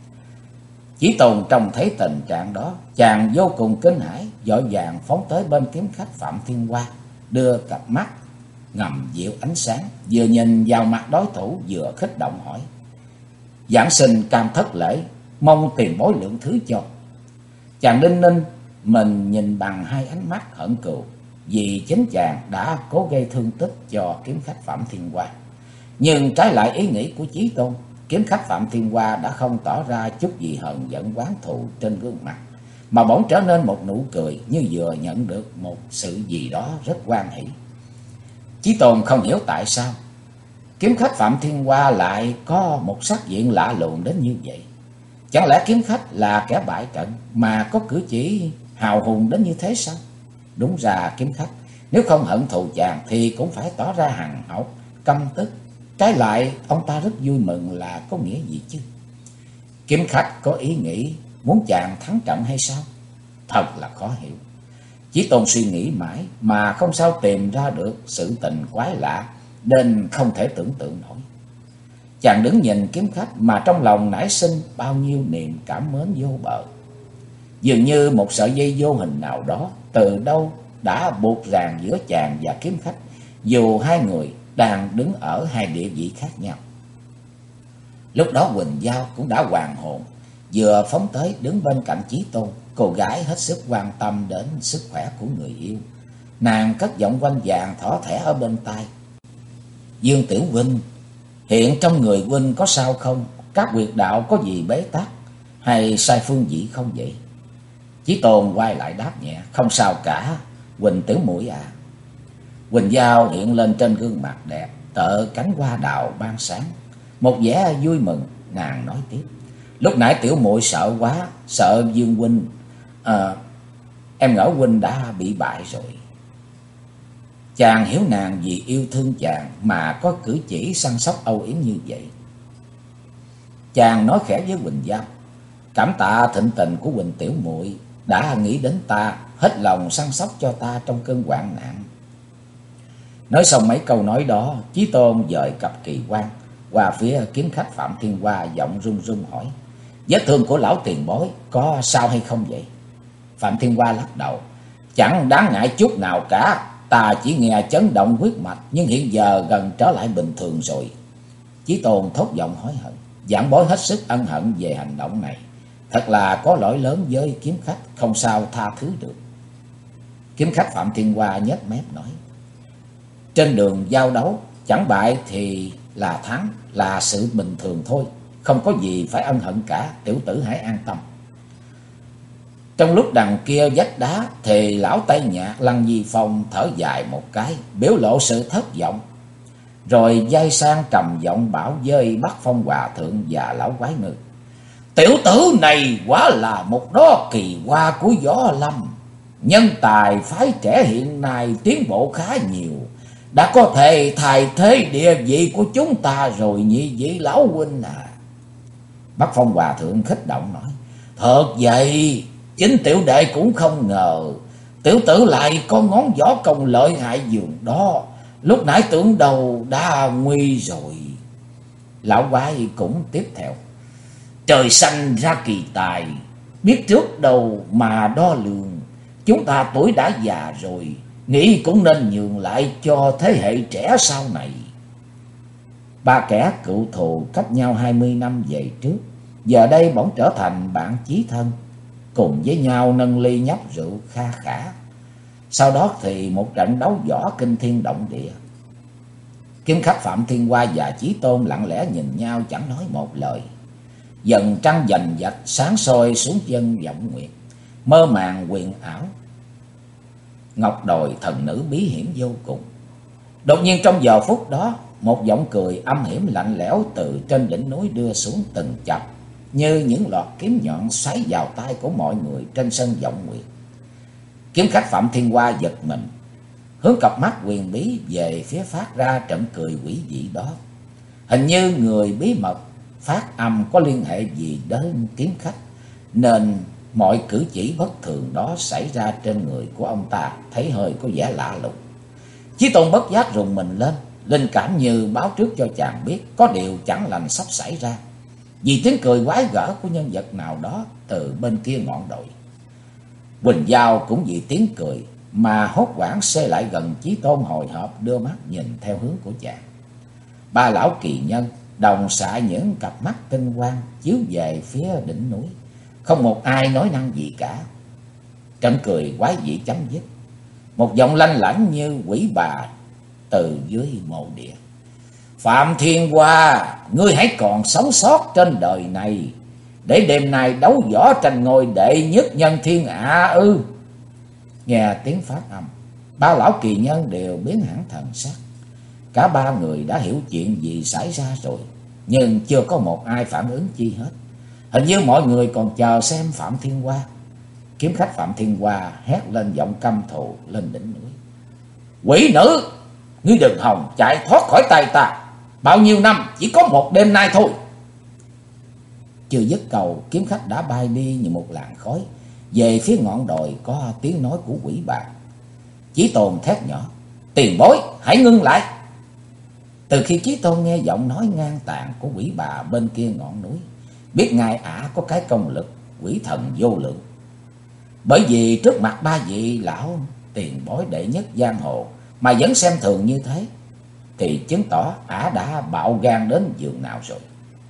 Speaker 1: Chí Tôn trông thấy tình trạng đó, chàng vô cùng kinh hãi, vội vàng phóng tới bên kiếm khách Phạm Thiên Hoa, đưa cặp mắt ngầm dịu ánh sáng, vừa nhìn vào mặt đối thủ vừa khích động hỏi: "Giảng sinh cam thất lễ, mong tiền bối lượng thứ cho." Chàng đinh ninh mình nhìn bằng hai ánh mắt hận cừu, vì chính chàng đã cố gây thương tích cho kiếm khách Phạm Thiên Hoa. Nhưng trái lại ý nghĩ của Chí Tôn, kiếm khách Phạm Thiên Hoa đã không tỏ ra chút gì hờn giận oán thù trên gương mặt, mà bỗng trở nên một nụ cười như vừa nhận được một sự gì đó rất hoan hỷ. Chí Tôn không hiểu tại sao kiếm khách Phạm Thiên Hoa lại có một sắc diện lạ lùng đến như vậy. Chẳng lẽ kiếm khách là kẻ bại trận mà có cử chỉ hào hùng đến như thế sao? Đúng ra kiếm khách nếu không hận thù chàng thì cũng phải tỏ ra hằn học, căm tức. Trái lại ông ta rất vui mừng là có nghĩa gì chứ? Kiếm khách có ý nghĩ muốn chàng thắng trận hay sao? Thật là khó hiểu. Chí Tôn suy nghĩ mãi mà không sao tìm ra được sự tình quái lạ, nên không thể tưởng tượng nổi. Chàng đứng nhìn kiếm khách mà trong lòng nảy sinh bao nhiêu niềm cảm mến vô bờ. Dường như một sợi dây vô hình nào đó từ đâu đã buộc ràng giữa chàng và kiếm khách, dù hai người đang đứng ở hai địa vị khác nhau. Lúc đó Quỳnh Giao cũng đã hoàn hồn, vừa phóng tới đứng bên cạnh Chí Tôn. Cô gái hết sức quan tâm đến sức khỏe của người yêu. Nàng cất giọng quanh vàng thỏ thẻ ở bên tai: "Dương tiểu huynh, hiện trong người huynh có sao không? Các huyệt đạo có gì bế tắc hay sai phương vị không vậy?" Chí Tôn quay lại đáp nhẹ: "Không sao cả, Quỳnh tiểu muội à." Quỳnh Giao hiện lên trên gương mặt đẹp tợ cánh hoa đào ban sáng, một vẻ vui mừng. Nàng nói tiếp: "Lúc nãy tiểu muội sợ quá, sợ Dương huynh, em ngỡ huynh đã bị bại rồi." Chàng hiểu nàng vì yêu thương chàng mà có cử chỉ săn sóc âu yếm như vậy. Chàng nói khẽ với Quỳnh Giao: "Cảm tạ thịnh tình của Quỳnh tiểu muội đã nghĩ đến ta, hết lòng săn sóc cho ta trong cơn hoạn nạn." Nói xong mấy câu nói đó, Chí Tôn dời cặp kỳ quan qua phía kiếm khách Phạm Thiên Hoa, giọng run run hỏi: "Vết thương của lão tiền bối có sao hay không vậy?" Phạm Thiên Hoa lắc đầu: "Chẳng đáng ngại chút nào cả, ta chỉ nghe chấn động huyết mạch, nhưng hiện giờ gần trở lại bình thường rồi." Chí Tôn thốt giọng hối hận, vạn bối hết sức ân hận về hành động này, thật là có lỗi lớn với kiếm khách, không sao tha thứ được. Kiếm khách Phạm Thiên Hoa nhếch mép nói: "Trên đường giao đấu, chẳng bại thì là thắng, là sự bình thường thôi, không có gì phải ân hận cả, tiểu tử hãy an tâm." Trong lúc đằng kia vách đá thì lão Tây Nhạc Lăng Di Phong thở dài một cái, biểu lộ sự thất vọng, rồi dây sang trầm giọng bảo với Bắc Phong Hòa Thượng và lão quái ngư:
Speaker 2: Tiểu tử này quả là một đóa kỳ hoa của võ lâm. Nhân tài phái trẻ hiện nay tiến bộ khá nhiều, đã có thể thay thế địa vị của chúng ta rồi nhị vị lão huynh à.
Speaker 1: Bắc Phong Hòa Thượng khích động nói.
Speaker 2: Thật vậy, chính tiểu đệ cũng không ngờ tiểu tử lại có ngón võ công lợi hại dường đó. Lúc nãy tưởng đầu đã nguy rồi.
Speaker 1: Lão quái cũng tiếp theo.
Speaker 2: Trời xanh ra kỳ tài, biết trước đâu mà đo lường. Chúng ta tuổi đã già rồi, nghĩ cũng nên nhường lại cho thế hệ trẻ sau này.
Speaker 1: Ba kẻ cựu thù cách nhau 20 năm về trước, giờ đây bỗng trở thành bạn chí thân, cùng với nhau nâng ly nhấp rượu kha khả. Sau đó thì một trận đấu võ kinh thiên động địa. Kiếm khách Phạm Thiên Hoa và Chí Tôn lặng lẽ nhìn nhau chẳng nói một lời. Dần trăng dành dạch sáng soi xuống chân vọng nguyệt, mơ màng huyền ảo. Ngọc đồi thần nữ bí hiểm vô cùng. Đột nhiên trong giờ phút đó, một giọng cười âm hiểm lạnh lẽo từ trên đỉnh núi đưa xuống từng chập, như những loạt kiếm nhọn xoáy vào tay của mọi người trên sân vọng nguyệt. Kiếm khách Phạm Thiên Hoa giật mình, hướng cặp mắt huyền bí về phía phát ra trận cười quỷ dị đó. Hình như người bí mật phát âm có liên hệ gì đến kiếm khách, nên mọi cử chỉ bất thường đó xảy ra trên người của ông ta thấy hơi có vẻ lạ lùng. Chí Tôn bất giác rùng mình lên, linh cảm như báo trước cho chàng biết có điều chẳng lành sắp xảy ra, vì tiếng cười quái gở của nhân vật nào đó từ bên kia ngọn đồi. Quỳnh Giao cũng vì tiếng cười mà hốt hoảng xê lại gần Chí Tôn, hồi hộp đưa mắt nhìn theo hướng của chàng. Ba lão kỳ nhân đồng xạ những cặp mắt tinh quang chiếu về phía đỉnh núi, không một ai nói năng gì cả. Trận cười quái dị chấm dứt, một giọng lanh lảnh như quỷ bà từ dưới mộ địa. Phạm Thiên Hoa, ngươi hãy còn sống sót trên đời này để đêm nay đấu võ tranh ngôi đệ nhất nhân thiên hạ ư? Nghe tiếng phát âm, ba lão kỳ nhân đều biến hẳn thần sắc. Cả ba người đã hiểu chuyện gì xảy ra rồi, nhưng chưa có một ai phản ứng chi hết. Hình như mọi người còn chờ xem Phạm Thiên Hoa. Kiếm khách Phạm Thiên Hoa hét lên giọng căm thù lên đỉnh núi.
Speaker 2: Quỷ nữ, ngươi đừng hòng chạy thoát khỏi tay ta. Bao nhiêu năm chỉ có một đêm nay thôi.
Speaker 1: Chưa dứt câu, kiếm khách đã bay đi như một làn khói. Về phía ngọn đồi có tiếng nói của quỷ bà. Chí Tôn thét nhỏ.
Speaker 2: Tiền bối, hãy ngưng lại.
Speaker 1: Từ khi Chí Tôn nghe giọng nói ngang tàn của quỷ bà bên kia ngọn núi, biết ngài ả có cái công lực quỷ thần vô lượng. Bởi vì trước mặt ba vị lão tiền bối đệ nhất giang hồ mà vẫn xem thường như thế, thì chứng tỏ ả đã bạo gan đến giường nào rồi.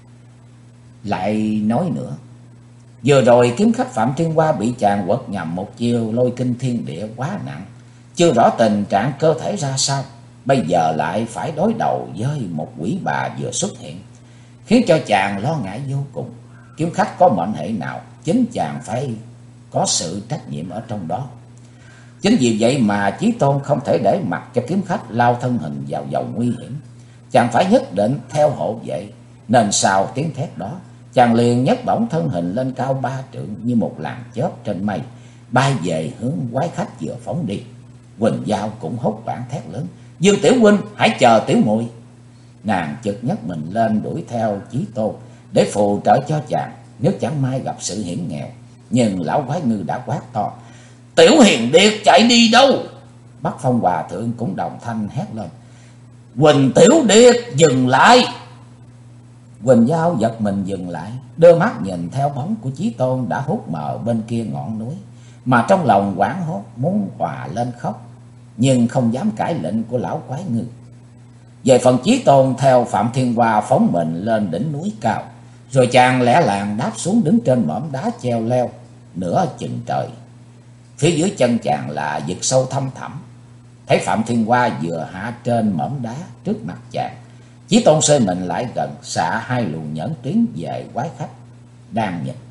Speaker 1: Lại nói nữa, vừa rồi kiếm khách Phạm Thiên Hoa bị chàng quật nhầm một chiêu lôi kinh thiên địa quá nặng, chưa rõ tình trạng cơ thể ra sao, bây giờ lại phải đối đầu với một quỷ bà vừa xuất hiện, khiến cho chàng lo ngại vô cùng. Kiếm khách có mệnh hệ nào, chính chàng phải có sự trách nhiệm ở trong đó. Chính vì vậy mà Chí Tôn không thể để mặc cho kiếm khách lao thân hình vào dòng nguy hiểm. Chàng phải nhất định theo hộ vệ, nên sau tiếng thét đó, chàng liền nhấc bổng thân hình lên cao 3 trượng như một làn chớp trên mây, bay về hướng quái khách vừa phóng đi. Quỳnh Giao cũng hốt hoảng thét lớn. Dương tiểu huynh, hãy chờ tiểu muội. Nàng chợt nhấc mình lên đuổi theo Chí Tôn để phù trợ cho chàng nếu chẳng may gặp sự hiểm nghèo. Nhưng lão quái ngư đã quát to.
Speaker 2: Tiểu hiền điệt chạy đi đâu?
Speaker 1: Bắc Phong Hòa Thượng cũng đồng thanh hét lên.
Speaker 2: Quỳnh tiểu điệt dừng lại.
Speaker 1: Quỳnh Giao giật mình dừng lại, đưa mắt nhìn theo bóng của Chí Tôn đã hút mờ bên kia ngọn núi, mà trong lòng hoảng hốt muốn hòa lên khóc, nhưng không dám cãi lệnh của lão quái ngư. Về phần Chí Tôn theo Phạm Thiên Hoa phóng mình lên đỉnh núi cao, rồi chàng lẻ làng đáp xuống đứng trên mỏm đá treo leo nửa chừng trời. Phía dưới chân chàng là vực sâu thăm thẳm. Thấy Phạm Thiên Hoa vừa hạ trên mỏm đá trước mặt chàng, Chí Tôn xơi mình lại gần, xạ hai luồng nhẫn tuyến về quái khách đang nhìn.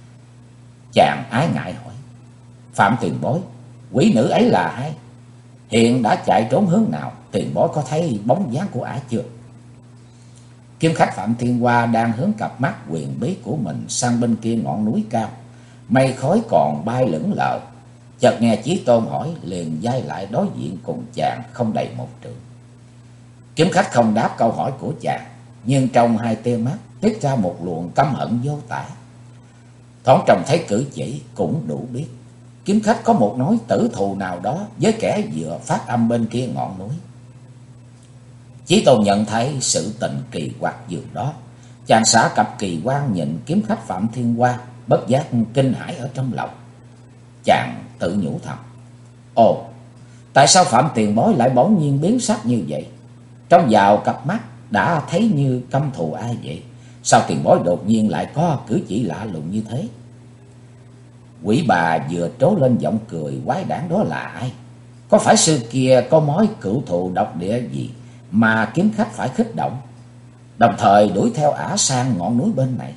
Speaker 1: Chàng ái ngại hỏi. Phạm tiền bối, quỷ nữ ấy là ai? Hiện đã chạy trốn hướng nào? Tiền bối có thấy bóng dáng của ả chưa? Kiếm khách Phạm Thiên Hoa đang hướng cặp mắt huyền bí của mình sang bên kia ngọn núi cao. Mây khói còn bay lững lờ. Chợt nghe Chí Tôn hỏi, liền giai lại đối diện cùng chàng không đầy một trượng. Kiếm khách không đáp câu hỏi của chàng, nhưng trong hai tia mắt tiết ra một luồng căm hận vô tả. Thoáng trông thấy cử chỉ cũng đủ biết kiếm khách có một mối tử thù nào đó với kẻ vừa phát âm bên kia ngọn núi. Chí Tôn nhận thấy sự tình kỳ quặc dường đó, chàng xả cặp kỳ quan nhìn kiếm khách Phạm Thiên Hoa, bất giác kinh hãi ở trong lòng. Chàng tự nhủ thầm: ồ, tại sao Phạm tiền bối lại bỗng nhiên biến sắc như vậy? Trong vào cặp mắt đã thấy như căm thù ai vậy? Sao tiền bối đột nhiên lại có cử chỉ lạ lùng như thế? Quỷ bà vừa trố lên giọng cười quái đản, đó là ai? Có phải sư kia có mối cửu thù độc địa gì mà kiếm khách phải kích động, đồng thời đuổi theo ả sang ngọn núi bên này?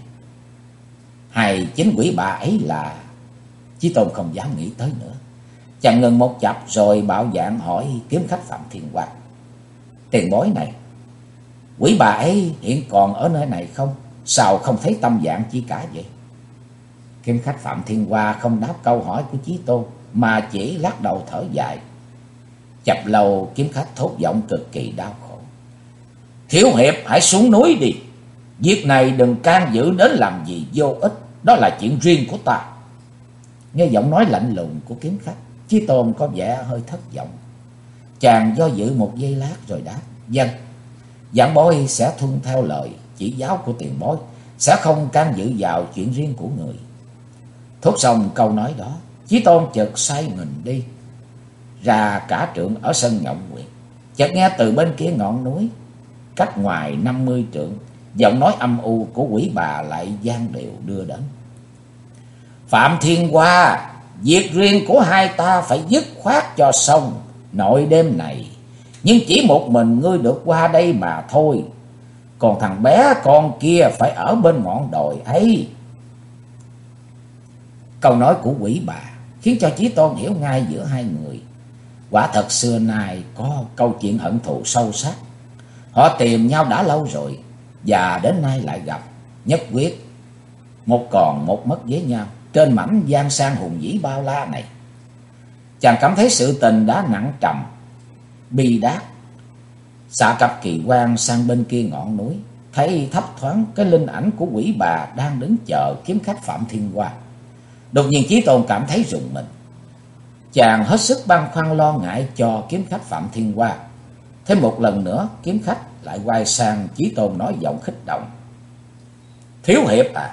Speaker 1: Hay chính quỷ bà ấy là... Chí Tôn không dám nghĩ tới nữa. Chàng ngừng một chập rồi bạo dạn hỏi kiếm khách Phạm Thiên Hoa: tiền bối này, quỷ bà ấy hiện còn ở nơi này không? Sao không thấy tâm dạng chi cả vậy? Kiếm khách Phạm Thiên Hoa không đáp câu hỏi của Chí Tôn, mà chỉ lắc đầu thở dài. Chập lâu, kiếm khách thốt giọng cực kỳ đau khổ: thiếu hiệp hãy xuống núi đi. Việc này đừng can dự đến làm gì vô ích. Đó là chuyện riêng của ta. Nghe giọng nói lạnh lùng của kiếm khách, Chí Tôn có vẻ hơi thất vọng. Chàng do dự một giây lát rồi đáp: vâng, giảng bối sẽ tuân theo lời chỉ giáo của tiền bối, sẽ không can dự vào chuyện riêng của người. Thốt xong câu nói đó, Chí Tôn chợt xoay mình đi ra cả trượng ở sân Ngộng Nguyệt. Chợt nghe từ bên kia ngọn núi, cách ngoài 50 trượng, giọng nói âm u của quỷ bà lại vang đều đưa đến: Phạm Thiên Hoa, việc riêng của hai ta phải dứt khoát cho xong nội đêm này. Nhưng chỉ một mình ngươi được qua đây mà thôi. Còn thằng bé con kia phải ở bên ngọn đồi ấy. Câu nói của quỷ bà khiến cho Chí Tôn hiểu ngay giữa hai người. Quả thật xưa nay có câu chuyện hận thù sâu sắc. Họ tìm nhau đã lâu rồi, và đến nay lại gặp, nhất quyết một còn một mất với nhau trên mảnh giang sang hùng vĩ bao la này. Chàng cảm thấy sự tình đã nặng trầm, bi đát. Xạ cặp kỳ quan sang bên kia ngọn núi, thấy thấp thoáng cái linh ảnh của quỷ bà đang đứng chờ kiếm khách Phạm Thiên Hoa. Đột nhiên Chí Tôn cảm thấy rùng mình. Chàng hết sức băn khoăn lo ngại cho kiếm khách Phạm Thiên Hoa. Thêm một lần nữa, kiếm khách lại quay sang Chí Tôn nói giọng khích động: thiếu hiệp à,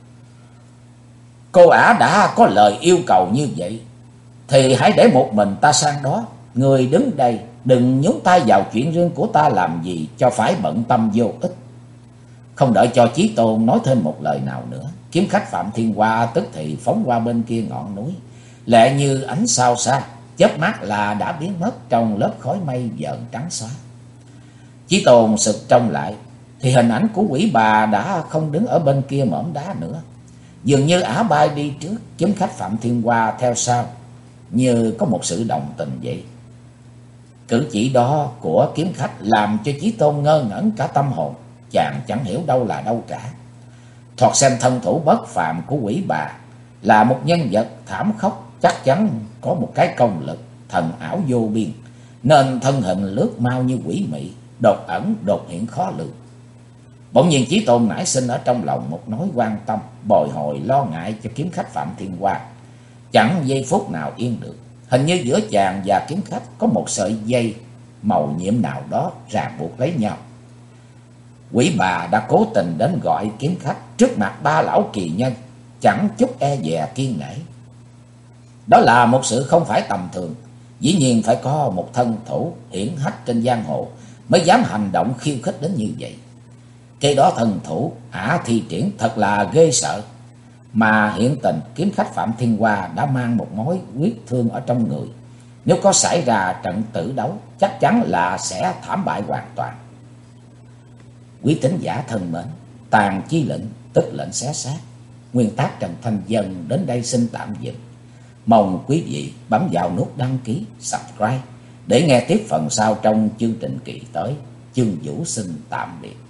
Speaker 1: cô ả đã có lời yêu cầu như vậy, thì hãy để một mình ta sang đó. Người đứng đây đừng nhúng tay vào chuyện riêng của ta làm gì cho phải bận tâm vô ích. Không đợi cho Chí Tôn nói thêm một lời nào nữa, kiếm khách Phạm Thiên Hoa tức thì phóng qua bên kia ngọn núi, lẹ như ánh sao xa, chớp mắt là đã biến mất trong lớp khói mây vờn trắng xóa. Chí Tôn sực trông lại, thì hình ảnh của quỷ bà đã không đứng ở bên kia mỏm đá nữa. Dường như ả bay đi trước, kiếm khách Phạm Thiên Hoa theo sau, như có một sự đồng tình vậy. Cử chỉ đó của kiếm khách làm cho Chí Tôn ngơ ngẩn cả tâm hồn. Chàng chẳng hiểu đâu là đâu cả. Thoạt xem thân thủ bất phàm của quỷ bà là một nhân vật thảm khốc, chắc chắn có một cái công lực thần ảo vô biên, nên thân hình lướt mau như quỷ mị, đột ẩn đột hiện khó lường. Bỗng nhiên Chí Tôn nảy sinh ở trong lòng một nỗi quan tâm, bồi hồi lo ngại cho kiếm khách Phạm Thiên Hoa. Chẳng giây phút nào yên được. Hình như giữa chàng và kiếm khách có một sợi dây màu nhiệm nào đó ràng buộc lấy nhau. Quỷ bà đã cố tình đến gọi kiếm khách trước mặt ba lão kỳ nhân, chẳng chút e dè kiêng nể. Đó là một sự không phải tầm thường. Dĩ nhiên phải có một thân thủ hiển hách trên giang hồ mới dám hành động khiêu khích đến như vậy. Cái đó thần thủ ả thi triển thật là ghê sợ. Mà hiện tình kiếm khách Phạm Thiên Hoa đã mang một mối huyết thương ở trong người. Nếu có xảy ra trận tử đấu, chắc chắn là sẽ thảm bại hoàn toàn. Quý tín giả thân mến, tàn chi lệnh tức lệnh xé xác. Nguyên tác Trần Thanh Dân đến đây xin tạm dừng. Mong quý vị bấm vào nút đăng ký, subscribe để nghe tiếp phần sau trong chương trình kỳ tới. Chương Vũ xin tạm biệt.